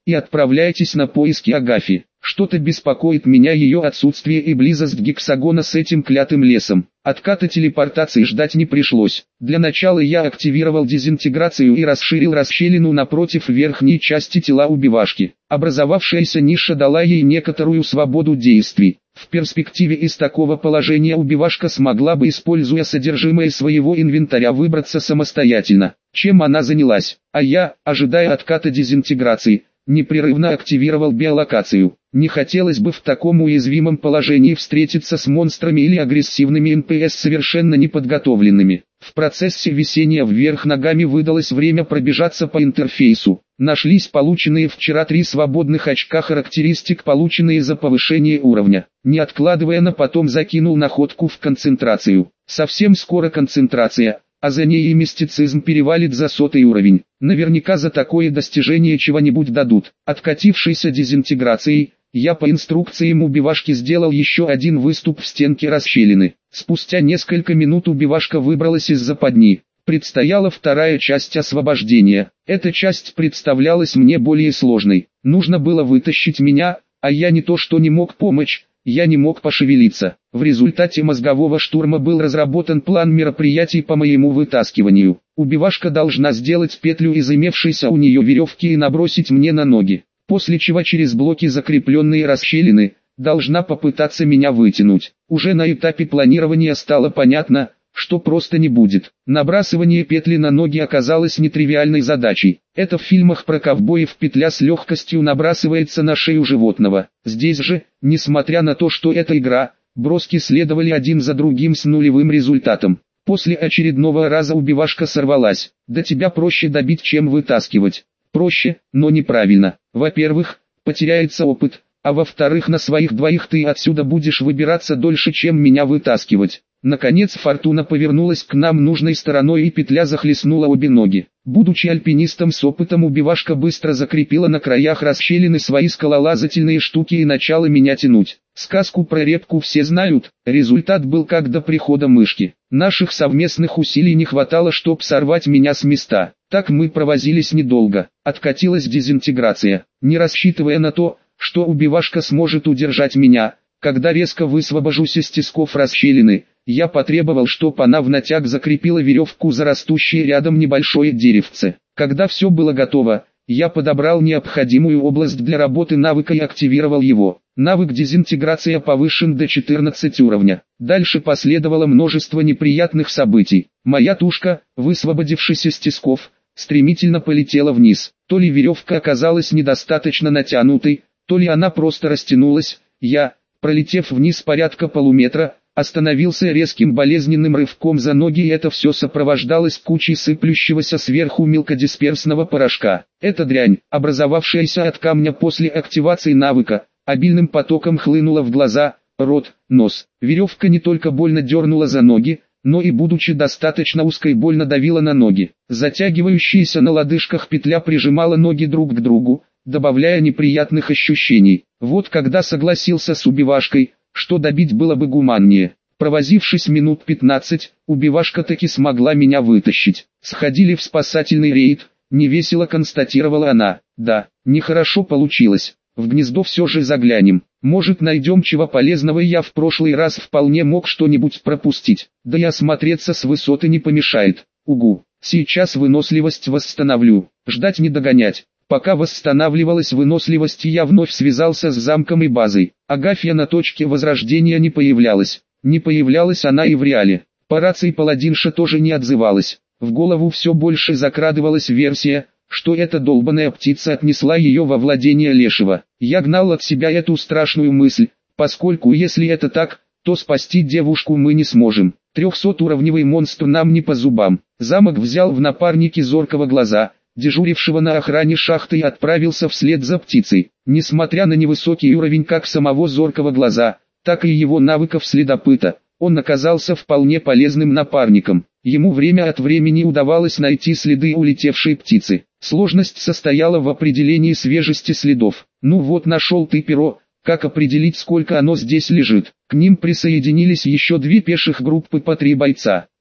и отправляйтесь на поиски Агафьи. Что-то беспокоит меня ее отсутствие и близость гексагона с этим клятым лесом. Отката телепортации ждать не пришлось. Для начала я активировал дезинтеграцию и расширил расщелину напротив верхней части тела убивашки. Образовавшаяся ниша дала ей некоторую свободу действий. В перспективе из такого положения убивашка смогла бы, используя содержимое своего инвентаря, выбраться самостоятельно. Чем она занялась? А я, ожидая отката дезинтеграции, непрерывно активировал биолокацию. Не хотелось бы в таком уязвимом положении встретиться с монстрами или агрессивными НПС совершенно неподготовленными. В процессе висения вверх ногами выдалось время пробежаться по интерфейсу. Нашлись полученные вчера 3 свободных очка характеристик, полученные за повышение уровня. Не откладывая на потом, закинул находку в концентрацию. Совсем скоро концентрация, а за ней и мистицизм перевалит за 100-й уровень. Наверняка за такое достижение чего-нибудь дадут. Откатившейся дезинтеграцией, я по инструкциям убивашки сделал еще один выступ в стенке расщелины. Спустя несколько минут убивашка выбралась из западни. Предстояла вторая часть освобождения. Эта часть представлялась мне более сложной. Нужно было вытащить меня, а я не то что не мог помочь, я не мог пошевелиться. В результате мозгового штурма был разработан план мероприятий по моему вытаскиванию. Убивашка должна сделать петлю из имевшейся у нее веревки и набросить мне на ноги, после чего через блоки, закрепленные расщелины, должна попытаться меня вытянуть. Уже на этапе планирования стало понятно, что просто не будет. Набрасывание петли на ноги оказалось нетривиальной задачей. Это в фильмах про ковбоев петля с легкостью набрасывается на шею животного. Здесь же, несмотря на то, что это игра, броски следовали один за другим с нулевым результатом. После очередного раза убивашка сорвалась. Да тебя проще добить, чем вытаскивать. Проще, но неправильно. Во-первых, потеряется опыт, а во-вторых, на своих двоих ты отсюда будешь выбираться дольше, чем меня вытаскивать. Наконец фортуна повернулась к нам нужной стороной и петля захлестнула обе ноги. Будучи альпинистом с опытом, убивашка быстро закрепила на краях расщелины свои скалолазательные штуки и начала меня тянуть. Сказку про репку все знают, результат был как до прихода мышки. Наших совместных усилий не хватало, чтоб сорвать меня с места. Так мы провозились недолго. Откатилась дезинтеграция. Не рассчитывая на то, что убивашка сможет удержать меня, когда резко высвобожусь из тисков расщелины, я потребовал, чтоб она в натяг закрепила веревку за растущее рядом небольшое деревце. Когда все было готово, я подобрал необходимую область для работы навыка и активировал его. Навык дезинтеграция повышен до 14 уровня. Дальше последовало множество неприятных событий. Моя тушка, высвободившись из тисков, стремительно полетела вниз. То ли веревка оказалась недостаточно натянутой, то ли она просто растянулась. Я, пролетев вниз порядка полуметра, остановился резким болезненным рывком за ноги, и это все сопровождалось кучей сыплющегося сверху мелкодисперсного порошка. Эта дрянь, образовавшаяся от камня после активации навыка, обильным потоком хлынула в глаза, рот, нос. Веревка не только больно дернула за ноги, но и, будучи достаточно узкой, больно давила на ноги. Затягивающаяся на лодыжках петля прижимала ноги друг к другу, добавляя неприятных ощущений. Вот когда согласился с убивашкой, что добить было бы гуманнее. Провозившись минут 15, убивашка таки смогла меня вытащить. Сходили в спасательный рейд, невесело констатировала она. Да, нехорошо получилось. В гнездо все же заглянем. Может, найдем чего полезного, и я в прошлый раз вполне мог что-нибудь пропустить. Да и осмотреться с высоты не помешает. Угу, сейчас выносливость восстановлю. Ждать не догонять. Пока восстанавливалась выносливость, я вновь связался с замком и базой. Агафья на точке возрождения не появлялась. Не появлялась она и в реале. По рации паладинша тоже не отзывалась. В голову все больше закрадывалась версия, что эта долбаная птица отнесла ее во владение Лешего. Я гнал от себя эту страшную мысль, поскольку если это так, то спасти девушку мы не сможем. 300-уровневый монстр нам не по зубам. Замок взял в напарники зоркого глаза, дежурившего на охране шахты, и отправился вслед за птицей. Несмотря на невысокий уровень как самого зоркого глаза, так и его навыков следопыта, он оказался вполне полезным напарником. Ему время от времени удавалось найти следы улетевшей птицы. Сложность состояла в определении свежести следов. Ну вот, нашел ты перо, как определить, сколько оно здесь лежит? К ним присоединились еще 2 пеших группы по 3 бойца.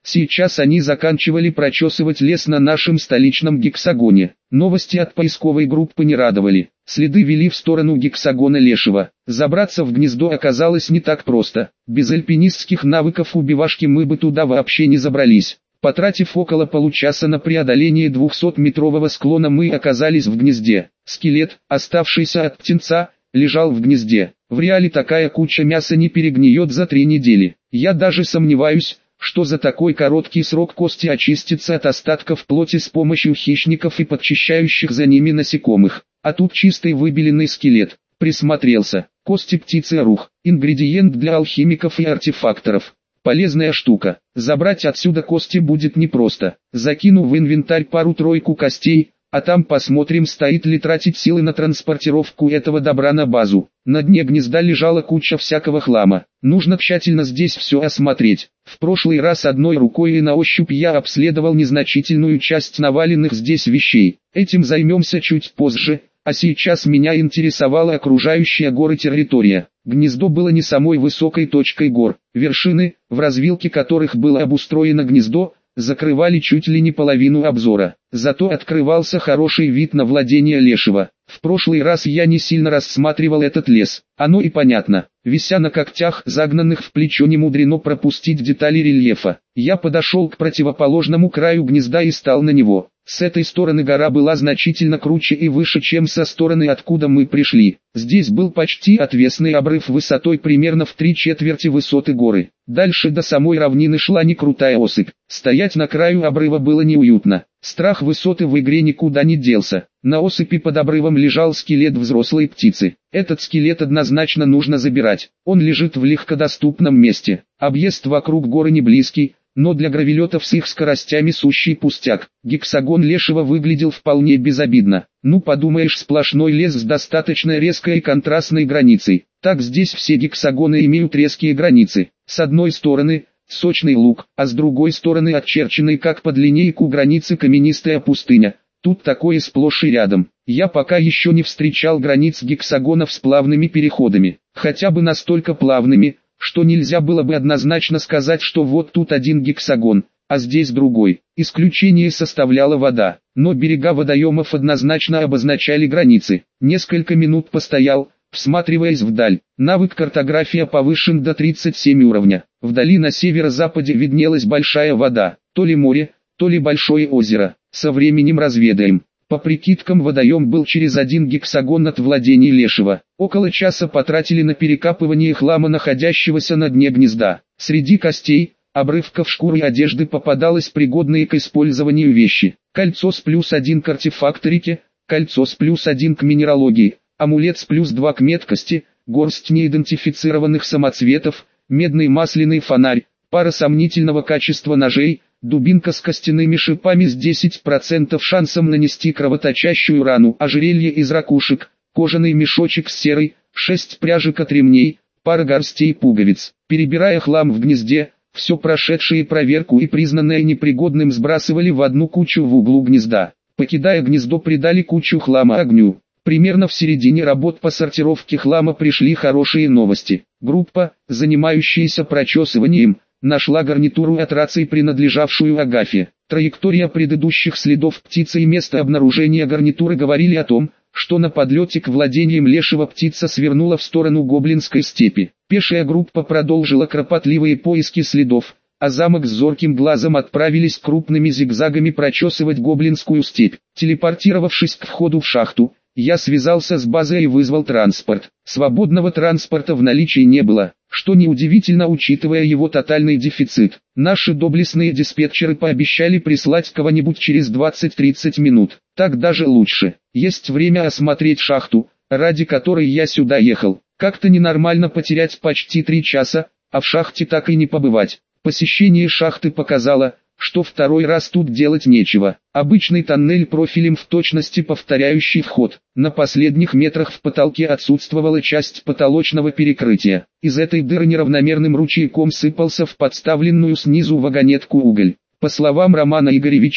Сейчас они заканчивали прочесывать лес на нашем столичном гексагоне. Новости от поисковой группы не радовали. Следы вели в сторону гексагона Лешего. Забраться в гнездо оказалось не так просто. Без альпинистских навыков убивашки мы бы туда вообще не забрались. Потратив около получаса на преодоление 200-метрового склона, мы оказались в гнезде. Скелет, оставшийся от птенца, лежал в гнезде. В реале такая куча мяса не перегниет за 3 недели. Я даже сомневаюсь, что за такой короткий срок кости очистятся от остатков плоти с помощью хищников и подчищающих за ними насекомых. А тут чистый выбеленный скелет. Присмотрелся. Кости птицы рух. Ингредиент для алхимиков и артефакторов. Полезная штука. Забрать отсюда кости будет непросто. Закину в инвентарь пару-тройку костей, а там посмотрим, стоит ли тратить силы на транспортировку этого добра на базу. На дне гнезда лежала куча всякого хлама. Нужно тщательно здесь все осмотреть. В прошлый раз одной рукой и на ощупь я обследовал незначительную часть наваленных здесь вещей. Этим займемся чуть позже, а сейчас меня интересовала окружающая горы территория. Гнездо было не самой высокой точкой гор. Вершины, в развилке которых было обустроено гнездо, закрывали чуть ли не половину обзора. Зато открывался хороший вид на владение Лешего. В прошлый раз я не сильно рассматривал этот лес. Оно и понятно. Вися на когтях, загнанных в плечо, не мудрено пропустить детали рельефа. Я подошел к противоположному краю гнезда и стал на него. С этой стороны гора была значительно круче и выше, чем со стороны, откуда мы пришли. Здесь был почти отвесный обрыв высотой примерно в 3/4 высоты горы. Дальше до самой равнины шла некрутая осыпь. Стоять на краю обрыва было неуютно. Страх высоты в игре никуда не делся. На осыпи под обрывом лежал скелет взрослой птицы. Этот скелет однозначно нужно забирать. Он лежит в легкодоступном месте. Объезд вокруг горы не близкий, но для гравелетов с их скоростями сущий пустяк. Гексагон Лешего выглядел вполне безобидно. Ну подумаешь, сплошной лес с достаточно резкой и контрастной границей. Так здесь все гексагоны имеют резкие границы. С одной стороны сочный луг, а с другой стороны очерченный как под линейку границы каменистая пустыня. Тут такое сплошь и рядом. Я пока еще не встречал границ гексагонов с плавными переходами. Хотя бы настолько плавными, что нельзя было бы однозначно сказать, что вот тут один гексагон, а здесь другой. Исключение составляла вода, но берега водоемов однозначно обозначали границы. Несколько минут постоял, всматриваясь вдаль. Навык картография повышен до 37 уровня. Вдали на северо-западе виднелась большая вода, то ли море, то ли большое озеро. Со временем разведаем. По прикидкам, водоем был через 1 гексагон от владений Лешего. Около часа потратили на перекапывание хлама, находящегося на дне гнезда. Среди костей, обрывков шкуры и одежды попадалось пригодные к использованию вещи. Кольцо с +1 к артефакторике, кольцо с +1 к минералогии, амулет с +2 к меткости, горсть неидентифицированных самоцветов, медный масляный фонарь, пара сомнительного качества ножей, дубинка с костяными шипами с 10% шансом нанести кровоточащую рану, ожерелье из ракушек, кожаный мешочек с серой, 6 пряжек от ремней, пара горстей пуговиц. Перебирая хлам в гнезде, все прошедшие проверку и признанное непригодным сбрасывали в одну кучу в углу гнезда. Покидая гнездо, придали кучу хлама огню. Примерно в середине работ по сортировке хлама пришли хорошие новости. Группа, занимающаяся прочесыванием, нашла гарнитуру от рации, принадлежавшую Агафе. Траектория предыдущих следов птицы и место обнаружения гарнитуры говорили о том, что на подлете к владениям Лешего птица свернула в сторону Гоблинской степи. Пешая группа продолжила кропотливые поиски следов, а замок с зорким глазом отправились крупными зигзагами прочесывать Гоблинскую степь. Телепортировавшись к входу в шахту, я связался с базой и вызвал транспорт. Свободного транспорта в наличии не было, что неудивительно, учитывая его тотальный дефицит. Наши доблестные диспетчеры пообещали прислать кого-нибудь через 20-30 минут. Так даже лучше. Есть время осмотреть шахту, ради которой я сюда ехал. Как-то ненормально потерять почти 3 часа, а в шахте так и не побывать. Посещение шахты показало, что второй раз тут делать нечего. Обычный тоннель профилем в точности повторяющий вход. На последних метрах в потолке отсутствовала часть потолочного перекрытия. Из этой дыры неравномерным ручейком сыпался в подставленную снизу вагонетку уголь. По словам Романа Игоревича,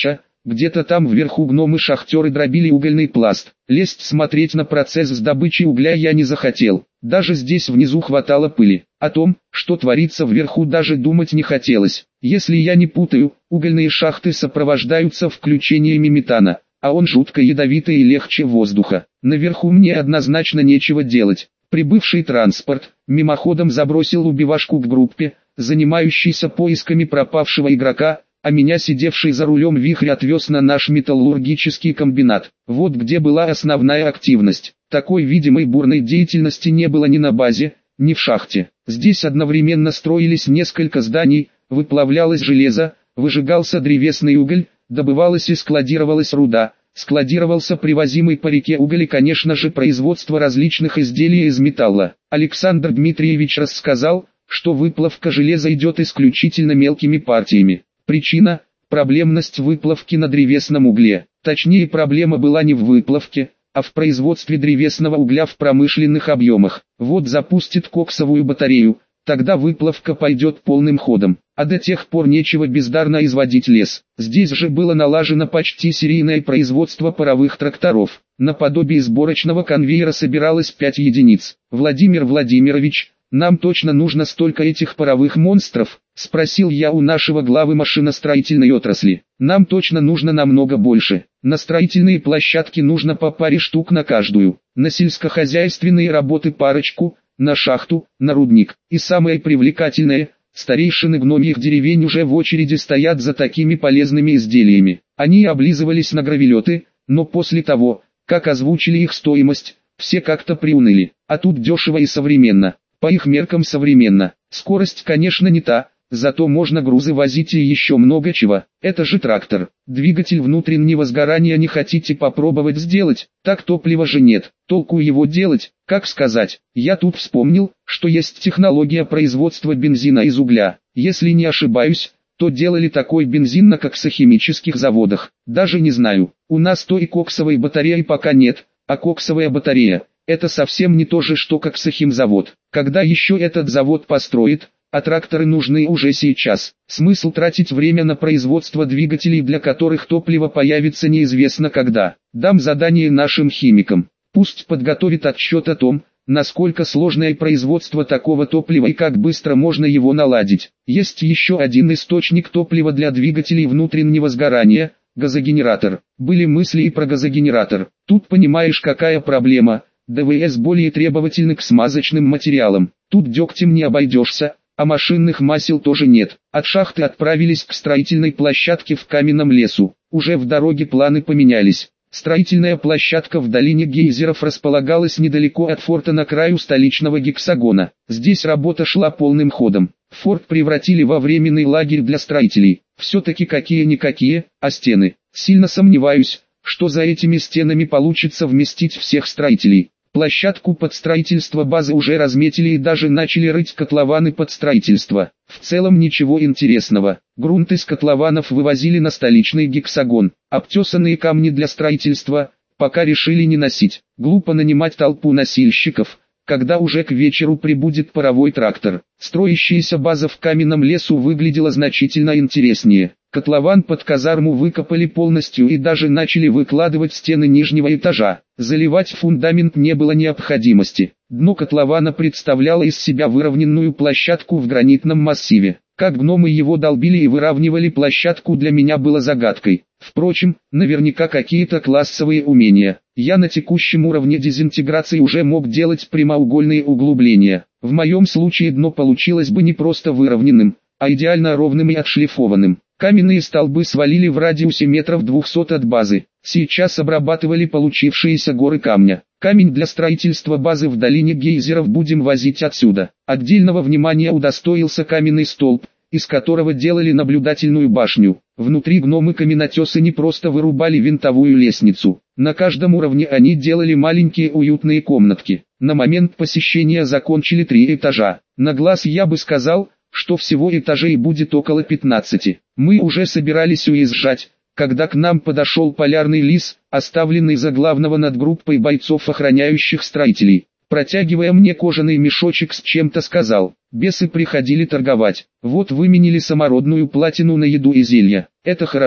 Где-то там вверху гномы-шахтеры дробили угольный пласт. Лезть смотреть на процесс с добычей угля я не захотел. Даже здесь внизу хватало пыли. О том, что творится вверху, даже думать не хотелось. Если я не путаю, угольные шахты сопровождаются включениями метана, а он жутко ядовитый и легче воздуха. Наверху мне однозначно нечего делать. Прибывший транспорт мимоходом забросил убивашку к группе, занимающейся поисками пропавшего игрока, а меня, сидевший за рулем вихрь, отвез на наш металлургический комбинат. Вот где была основная активность. Такой видимой бурной деятельности не было ни на базе, ни в шахте. Здесь одновременно строились несколько зданий, выплавлялось железо, выжигался древесный уголь, добывалась и складировалась руда, складировался привозимый по реке уголь и, конечно же, производство различных изделий из металла. Александр Дмитриевич рассказал, что выплавка железа идет исключительно мелкими партиями. Причина – проблемность выплавки на древесном угле. Точнее, проблема была не в выплавке, а в производстве древесного угля в промышленных объемах. Вот запустит коксовую батарею, тогда выплавка пойдет полным ходом. А до тех пор нечего бездарно изводить лес. Здесь же было налажено почти серийное производство паровых тракторов. Наподобие сборочного конвейера собиралось 5 единиц. Владимир Владимирович, нам точно нужно столько этих паровых монстров? Спросил я у нашего главы машиностроительной отрасли. Нам точно нужно намного больше. На строительные площадки нужно по паре штук на каждую. На сельскохозяйственные работы парочку, на шахту, на рудник. И самое привлекательное, старейшины гномьих деревень уже в очереди стоят за такими полезными изделиями. Они облизывались на гравелеты, но после того, как озвучили их стоимость, все как-то приуныли. А тут дешево и современно. По их меркам современно. Скорость, конечно, не та, зато можно грузы возить и еще много чего. Это же трактор. Двигатель внутреннего сгорания не хотите попробовать сделать? Так топлива же нет. Толку его делать, как сказать. Я тут вспомнил, что есть технология производства бензина из угля. Если не ошибаюсь, то делали такой бензин на коксохимических заводах. Даже не знаю. У нас той коксовой батареи пока нет, а коксовая батарея – это совсем не то же, что коксохимзавод. Когда еще этот завод построит, а тракторы нужны уже сейчас. Смысл тратить время на производство двигателей, для которых топливо появится неизвестно когда. Дам задание нашим химикам. Пусть подготовит отчет о том, насколько сложное производство такого топлива и как быстро можно его наладить. Есть еще один источник топлива для двигателей внутреннего сгорания – газогенератор. Были мысли и про газогенератор. Тут понимаешь, какая проблема. ДВС более требовательны к смазочным материалам. Тут дегтем не обойдешься, а машинных масел тоже нет. От шахты отправились к строительной площадке в каменном лесу. Уже в дороге планы поменялись. Строительная площадка в долине гейзеров располагалась недалеко от форта на краю столичного гексагона. Здесь работа шла полным ходом. Форт превратили во временный лагерь для строителей. Все-таки какие-никакие, а стены. Сильно сомневаюсь, что за этими стенами получится вместить всех строителей. Площадку под строительство базы уже разметили и даже начали рыть котлованы под строительство. В целом ничего интересного. Грунт из котлованов вывозили на столичный гексагон. Обтесанные камни для строительства пока решили не носить. Глупо нанимать толпу носильщиков, когда уже к вечеру прибудет паровой трактор. Строящаяся база в каменном лесу выглядела значительно интереснее. Котлован под казарму выкопали полностью и даже начали выкладывать стены нижнего этажа. Заливать фундамент не было необходимости. Дно котлована представляло из себя выровненную площадку в гранитном массиве. Как гномы его долбили и выравнивали площадку, для меня было загадкой. Впрочем, наверняка какие-то классовые умения. Я на текущем уровне дезинтеграции уже мог делать прямоугольные углубления. В моем случае дно получилось бы не просто выровненным, а идеально ровным и отшлифованным. Каменные столбы свалили в радиусе метров 200 от базы. Сейчас обрабатывали получившиеся горы камня. Камень для строительства базы в долине гейзеров будем возить отсюда. Отдельного внимания удостоился каменный столб, из которого делали наблюдательную башню. Внутри гномы-каменотесы не просто вырубали винтовую лестницу. На каждом уровне они делали маленькие уютные комнатки. На момент посещения закончили 3 этажа. На глаз я бы сказал, что всего этажей будет около 15. Мы уже собирались уезжать, когда к нам подошел полярный лис, оставленный за главного над группой бойцов, охраняющих строителей. Протягивая мне кожаный мешочек с чем-то, сказал: «Бесы приходили торговать. Вот выменили самородную платину на еду и зелья. Это хорошо.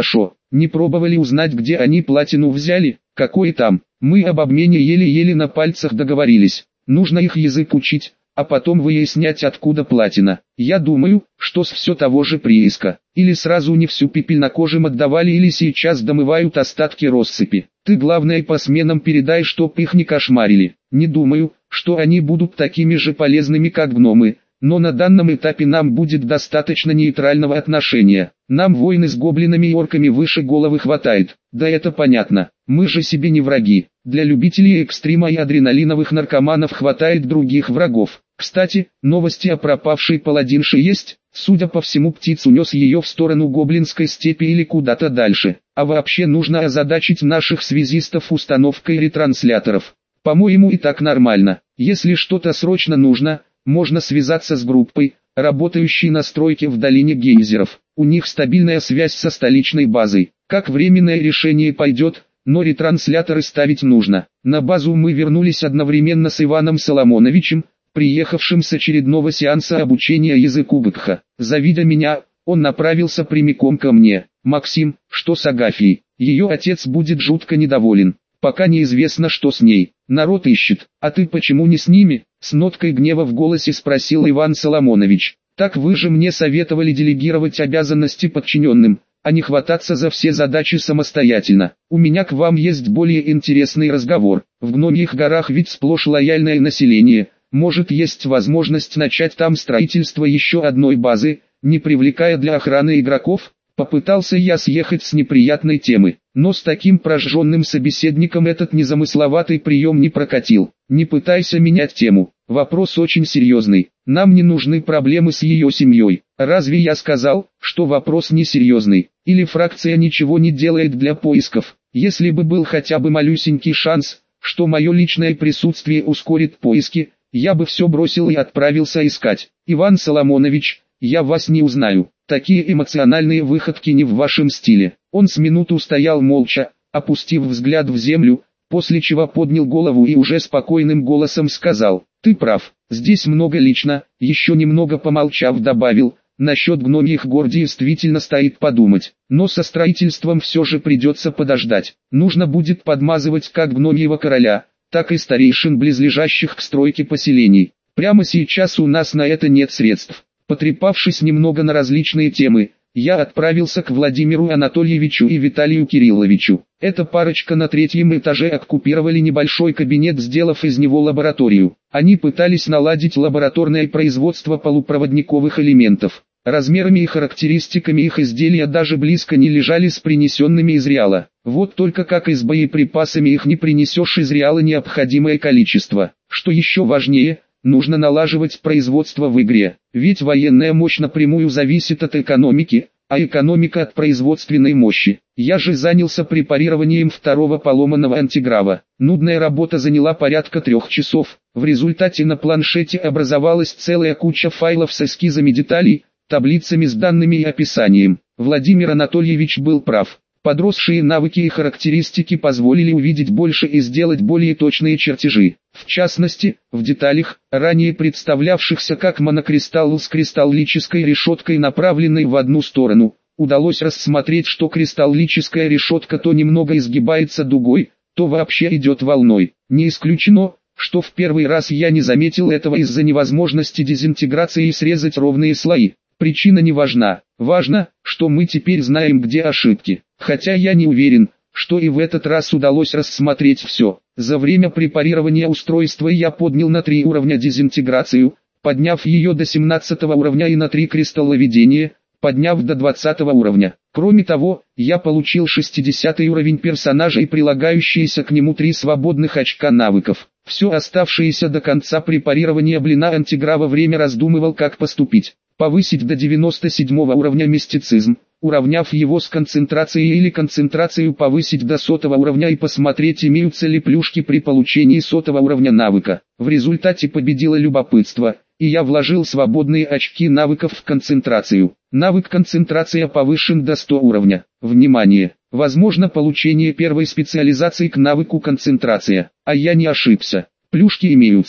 Не пробовали узнать, где они платину взяли? Какой там? Мы об обмене еле-еле на пальцах договорились. Нужно их язык учить, а потом выяснять, откуда платина. Я думаю, что с все того же прииска. Или сразу не всю пепельнокожим отдавали, или сейчас домывают остатки россыпи. Ты главное по сменам передай, чтоб их не кошмарили. Не думаю, что они будут такими же полезными, как гномы. Но на данном этапе нам будет достаточно нейтрального отношения. Нам войны с гоблинами и орками выше головы хватает. Да это понятно. Мы же себе не враги. Для любителей экстрима и адреналиновых наркоманов хватает других врагов. Кстати, новости о пропавшей паладинше есть? Судя по всему, птиц унес ее в сторону гоблинской степи или куда-то дальше. А вообще нужно озадачить наших связистов установкой ретрансляторов. По-моему, и так нормально. Если что-то срочно нужно, можно связаться с группой, работающей на стройке в долине гейзеров. У них стабильная связь со столичной базой. Как временное решение пойдет, но ретрансляторы ставить нужно. На базу мы вернулись одновременно с Иваном Соломоновичем, приехавшим с очередного сеанса обучения языку ГКХ. Завидя меня, он направился прямиком ко мне. «Максим, что с Агафьей? Ее отец будет жутко недоволен. Пока неизвестно, что с ней. Народ ищет. А ты почему не с ними?» С ноткой гнева в голосе спросил Иван Соломонович. «Так вы же мне советовали делегировать обязанности подчиненным, а не хвататься за все задачи самостоятельно. У меня к вам есть более интересный разговор. В Гномьих горах ведь сплошь лояльное население. Может, есть возможность начать там строительство еще одной базы, не привлекая для охраны игроков?» Попытался я съехать с неприятной темы, но с таким прожженным собеседником этот незамысловатый прием не прокатил. Не пытайся менять тему, вопрос очень серьезный. Нам не нужны проблемы с ее семьей. Разве я сказал, что вопрос несерьезный? Или фракция ничего не делает для поисков? Если бы был хотя бы малюсенький шанс, что мое личное присутствие ускорит поиски, я бы все бросил и отправился искать. Иван Соломонович, я вас не узнаю. Такие эмоциональные выходки не в вашем стиле. Он с минуту стоял молча, опустив взгляд в землю, после чего поднял голову и уже спокойным голосом сказал: «Ты прав, здесь много лично», еще немного помолчав добавил: «Насчет Гномьих гор действительно стоит подумать, но со строительством все же придется подождать. Нужно будет подмазывать как Гномьего короля, так и старейшин близлежащих к стройке поселений. Прямо сейчас у нас на это нет средств». Потрепавшись немного на различные темы, я отправился к Владимиру Анатольевичу и Виталию Кирилловичу. Эта парочка на третьем этаже оккупировали небольшой кабинет, сделав из него лабораторию. Они пытались наладить лабораторное производство полупроводниковых элементов. Размерами и характеристиками их изделия даже близко не лежали с принесенными из Реала. Вот только как и с боеприпасами их не принесешь из Реала необходимое количество. Что еще важнее, нужно налаживать производство в игре, ведь военная мощь напрямую зависит от экономики, а экономика от производственной мощи. Я же занялся препарированием второго поломанного антиграва. Нудная работа заняла порядка 3 часов. В результате на планшете образовалась целая куча файлов с эскизами деталей, таблицами с данными и описанием. Владимир Анатольевич был прав. Подросшие навыки и характеристики позволили увидеть больше и сделать более точные чертежи. В частности, в деталях, ранее представлявшихся как монокристалл с кристаллической решеткой, направленной в одну сторону, удалось рассмотреть, что кристаллическая решетка то немного изгибается дугой, то вообще идет волной. Не исключено, что в первый раз я не заметил этого из-за невозможности дезинтеграции и срезать ровные слои. Причина не важна. Важно, что мы теперь знаем, где ошибки. Хотя я не уверен, что и в этот раз удалось рассмотреть все. За время препарирования устройства я поднял на 3 уровня дезинтеграцию, подняв ее до 17 уровня, и на 3 кристалловедения, подняв до 20 уровня. Кроме того, я получил 60 уровень персонажа и прилагающиеся к нему 3 свободных очка навыков. Все оставшееся до конца препарирования блина антиграва время раздумывал, как поступить. Повысить до 97 уровня мистицизм, уравняв его с концентрацией, или концентрацию повысить до 100 уровня и посмотреть, имеются ли плюшки при получении 100 уровня навыка. В результате победило любопытство, и я вложил свободные очки навыков в концентрацию. Навык концентрация повышен до 100 уровня. Внимание! Возможно получение первой специализации к навыку концентрация. А я не ошибся. Плюшки имеются.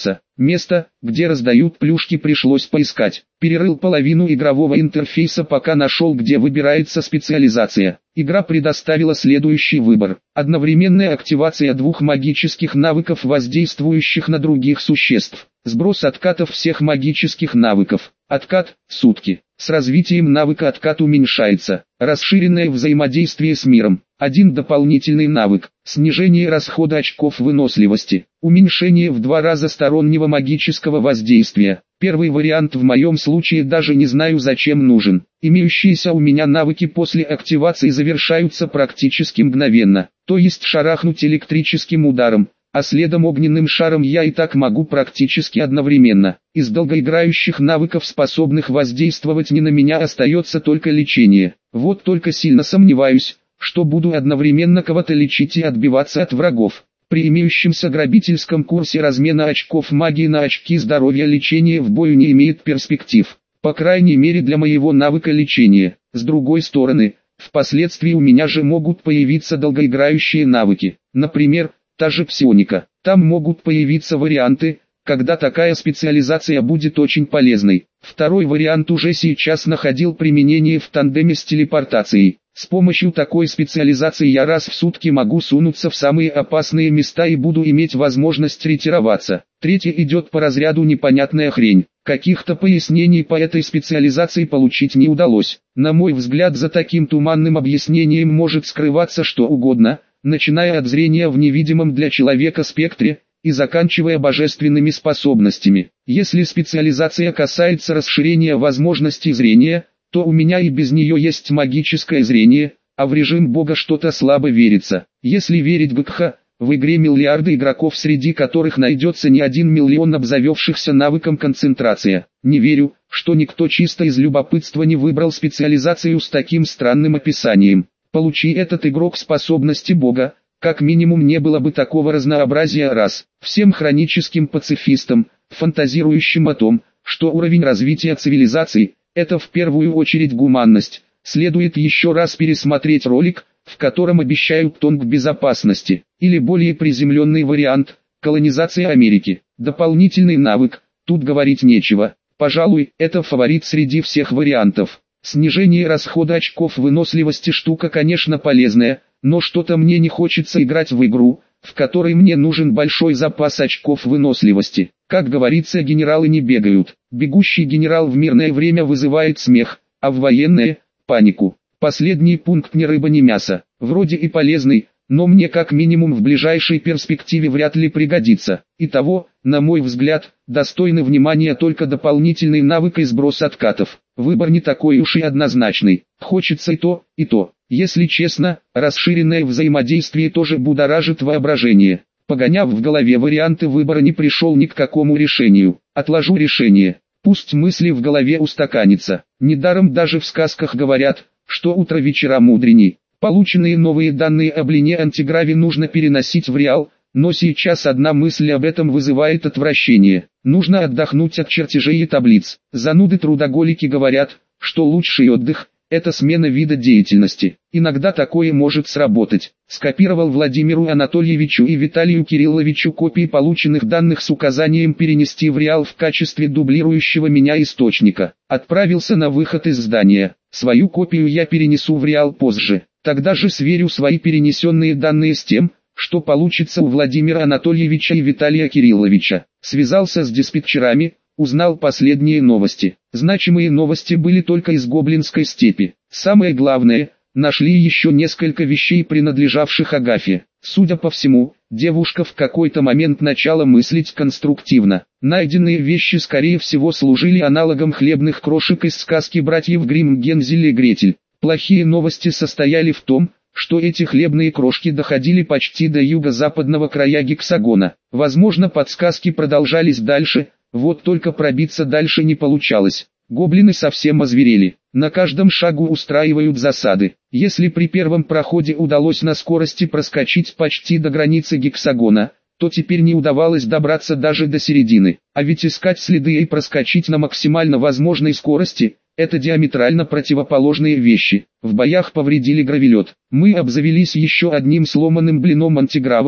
Место, где раздают плюшки, пришлось поискать. Перерыл половину игрового интерфейса, пока нашел, где выбирается специализация. Игра предоставила следующий выбор. Одновременная активация двух магических навыков, воздействующих на других существ. Сброс откатов всех магических навыков. Откат – сутки. С развитием навыка откат уменьшается. Расширенное взаимодействие с миром. Один дополнительный навык. Снижение расхода очков выносливости. Уменьшение в 2 раза стороннего магического воздействия. Первый вариант в моем случае даже не знаю, зачем нужен. Имеющиеся у меня навыки после активации завершаются практически мгновенно. То есть шарахнуть электрическим ударом, а следом огненным шаром я и так могу практически одновременно. Из долгоиграющих навыков, способных воздействовать не на меня, остается только лечение. Вот только сильно сомневаюсь, что буду одновременно кого-то лечить и отбиваться от врагов. При имеющемся грабительском курсе размена очков магии на очки здоровья лечение в бою не имеет перспектив. По крайней мере для моего навыка лечения. С другой стороны, впоследствии у меня же могут появиться долгоиграющие навыки. Например, та же псионика. Там могут появиться варианты, когда такая специализация будет очень полезной. Второй вариант уже сейчас находил применение в тандеме с телепортацией. С помощью такой специализации я раз в сутки могу сунуться в самые опасные места и буду иметь возможность ретироваться. Третье идет по разряду непонятная хрень. Каких-то пояснений по этой специализации получить не удалось. На мой взгляд, за таким туманным объяснением может скрываться что угодно, начиная от зрения в невидимом для человека спектре и заканчивая божественными способностями. Если специализация касается расширения возможностей зрения, то у меня и без нее есть магическое зрение, а в режим бога что-то слабо верится. Если верить ГКХ, в игре миллиарды игроков, среди которых найдется не 1 миллион обзавевшихся навыком концентрация. Не верю, что никто чисто из любопытства не выбрал специализацию с таким странным описанием. Получи этот игрок способности бога, как минимум не было бы такого разнообразия раз. Всем хроническим пацифистам, фантазирующим о том, что уровень развития цивилизаций – это в первую очередь гуманность, следует еще раз пересмотреть ролик, в котором обещают тонк безопасности, или более приземленный вариант – колонизация Америки. Дополнительный навык, тут говорить нечего, пожалуй, это фаворит среди всех вариантов. Снижение расхода очков выносливости штука, конечно, полезная, но что-то мне не хочется играть в игру, в которой мне нужен большой запас очков выносливости. Как говорится, генералы не бегают. Бегущий генерал в мирное время вызывает смех, а в военное – панику. Последний пункт ни рыба ни мясо. Вроде и полезный, но мне как минимум в ближайшей перспективе вряд ли пригодится. Итого, на мой взгляд, достойны внимания только дополнительный навык и сброс откатов. Выбор не такой уж и однозначный. Хочется и то, и то. Если честно, расширенное взаимодействие тоже будоражит воображение. Погоняв в голове варианты выбора, не пришел ни к какому решению. Отложу решение. Пусть мысли в голове устаканятся. Недаром даже в сказках говорят, что утро вечера мудреней. Полученные новые данные об лине антиграве нужно переносить в реал, но сейчас одна мысль об этом вызывает отвращение. Нужно отдохнуть от чертежей и таблиц. Зануды-трудоголики говорят, что лучший отдых – это смена вида деятельности. Иногда такое может сработать. Скопировал Владимиру Анатольевичу и Виталию Кирилловичу копии полученных данных с указанием перенести в реал в качестве дублирующего меня источника. Отправился на выход из здания. Свою копию я перенесу в реал позже. Тогда же сверю свои перенесенные данные с тем, что получится у Владимира Анатольевича и Виталия Кирилловича. Связался с диспетчерами, узнал последние новости. Значимые новости были только из Гоблинской степи. Самое главное, нашли еще несколько вещей, принадлежавших Агафе. Судя по всему, девушка в какой-то момент начала мыслить конструктивно. Найденные вещи скорее всего служили аналогом хлебных крошек из сказки братьев Гримм «Гензель и Гретель». Плохие новости состояли в том, что эти хлебные крошки доходили почти до юго-западного края гексагона. Возможно, подсказки продолжались дальше, вот только пробиться дальше не получалось. Гоблины совсем озверели, на каждом шагу устраивают засады. Если при первом проходе удалось на скорости проскочить почти до границы гексагона, то теперь не удавалось добраться даже до середины. А ведь искать следы и проскочить на максимально возможной скорости – это диаметрально противоположные вещи. В боях повредили гравелет. Мы обзавелись еще одним сломанным блином антигравом,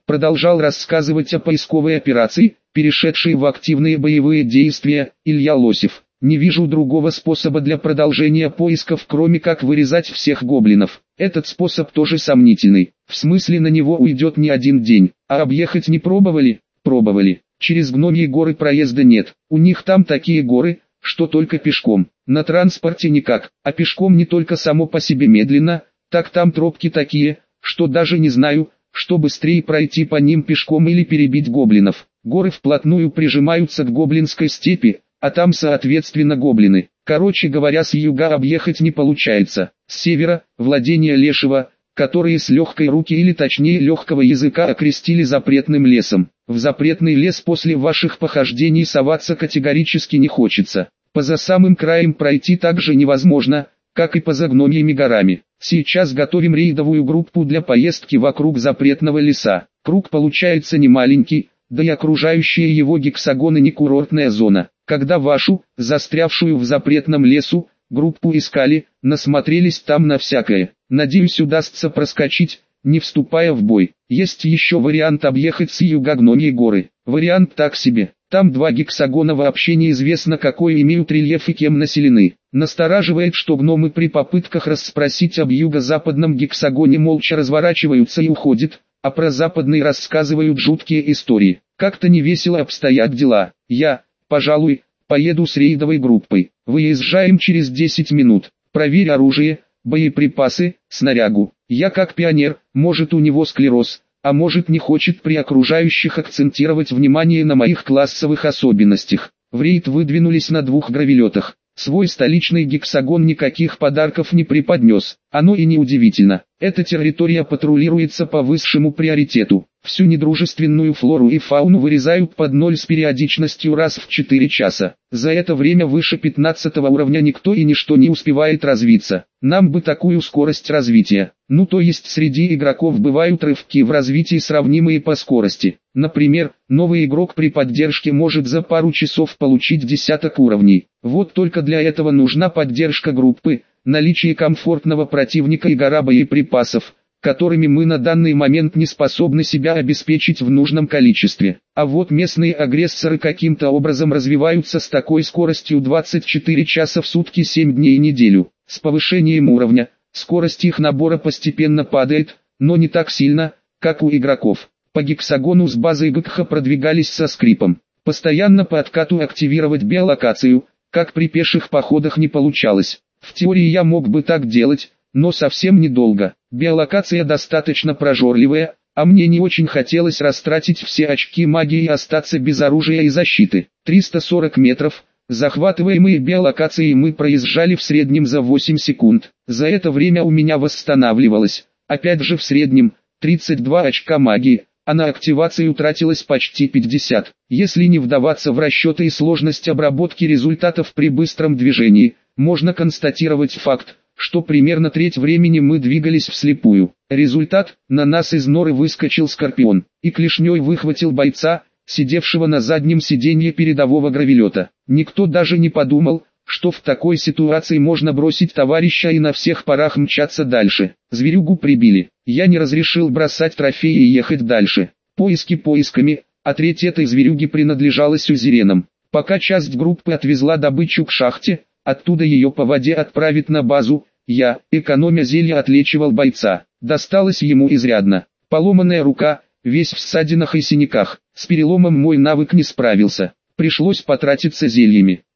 продолжал рассказывать о поисковой операции, перешедшей в активные боевые действия, Илья Лосев. Не вижу другого способа для продолжения поисков, кроме как вырезать всех гоблинов. Этот способ тоже сомнительный. В смысле, на него уйдет не один день. А объехать не пробовали? Пробовали. Через Гномьи горы проезда нет. У них там такие горы, что только пешком. На транспорте никак. А пешком не только само по себе медленно, так там тропки такие, что даже не знаю, что быстрее пройти по ним пешком или перебить гоблинов. Горы вплотную прижимаются к гоблинской степи, а там соответственно гоблины. Короче говоря, с юга объехать не получается. С севера – владения Лешего, которые с легкой руки или точнее легкого языка окрестили запретным лесом. В запретный лес после ваших похождений соваться категорически не хочется. Поза самым краем пройти также невозможно, как и поза Гномьими горами. Сейчас готовим рейдовую группу для поездки вокруг запретного леса. Круг получается не маленький, да и окружающие его гексагоны не курортная зона. Когда вашу, застрявшую в запретном лесу, группу искали, насмотрелись там на всякое. Надеюсь, удастся проскочить, не вступая в бой. Есть еще вариант объехать с юга Гномьи горы. Вариант так себе. Там два гексагона вообще неизвестно какой имеют рельеф и кем населены. Настораживает, что гномы при попытках расспросить об юго-западном гексагоне молча разворачиваются и уходят, а про западный рассказывают жуткие истории. Как-то невесело обстоят дела. Я, пожалуй, поеду с рейдовой группой. Выезжаем через 10 минут. Проверь оружие, боеприпасы, снарягу. Я как пионер, может у него склероз, а может не хочет при окружающих акцентировать внимание на моих классовых особенностях. В рейд выдвинулись на 2 гравелетах. Свой столичный гексагон никаких подарков не преподнес. Оно и не удивительно. Эта территория патрулируется по высшему приоритету. Всю недружественную флору и фауну вырезают под ноль с периодичностью раз в 4 часа. За это время выше 15 уровня никто и ничто не успевает развиться. Нам бы такую скорость развития. Ну то есть среди игроков бывают рывки в развитии сравнимые по скорости. Например, новый игрок при поддержке может за пару часов получить десяток уровней. Вот только для этого нужна поддержка группы, наличие комфортного противника и гора боеприпасов, которыми мы на данный момент не способны себя обеспечить в нужном количестве. А вот местные агрессоры каким-то образом развиваются с такой скоростью 24 часа в сутки 7 дней в неделю. С повышением уровня, скорость их набора постепенно падает, но не так сильно, как у игроков. По гексагону с базой ГКХ продвигались со скрипом. Постоянно по откату активировать биолокацию, как при пеших походах, не получалось. В теории я мог бы так делать, но совсем недолго. Биолокация достаточно прожорливая, а мне не очень хотелось растратить все очки магии и остаться без оружия и защиты. 340 метров, захватываемые биолокацией, мы проезжали в среднем за 8 секунд. За это время у меня восстанавливалось, опять же в среднем, 32 очка магии, а на активацию тратилось почти 50. Если не вдаваться в расчеты и сложность обработки результатов при быстром движении, можно констатировать факт, что примерно треть времени мы двигались вслепую. Результат: на нас из норы выскочил Скорпион и клешней выхватил бойца, сидевшего на заднем сиденье передового гравелета. Никто даже не подумал, что в такой ситуации можно бросить товарища и на всех парах мчаться дальше. Зверюгу прибили. Я не разрешил бросать трофеи и ехать дальше. Поиски поисками, а треть этой зверюги принадлежала сюзеренам. Пока часть группы отвезла добычу к шахте, оттуда ее по воде отправить на базу, я, экономя зелья, отлечивал бойца. Досталось ему изрядно. Поломанная рука, весь в ссадинах и синяках. С переломом мой навык не справился. Пришлось потратиться зельями.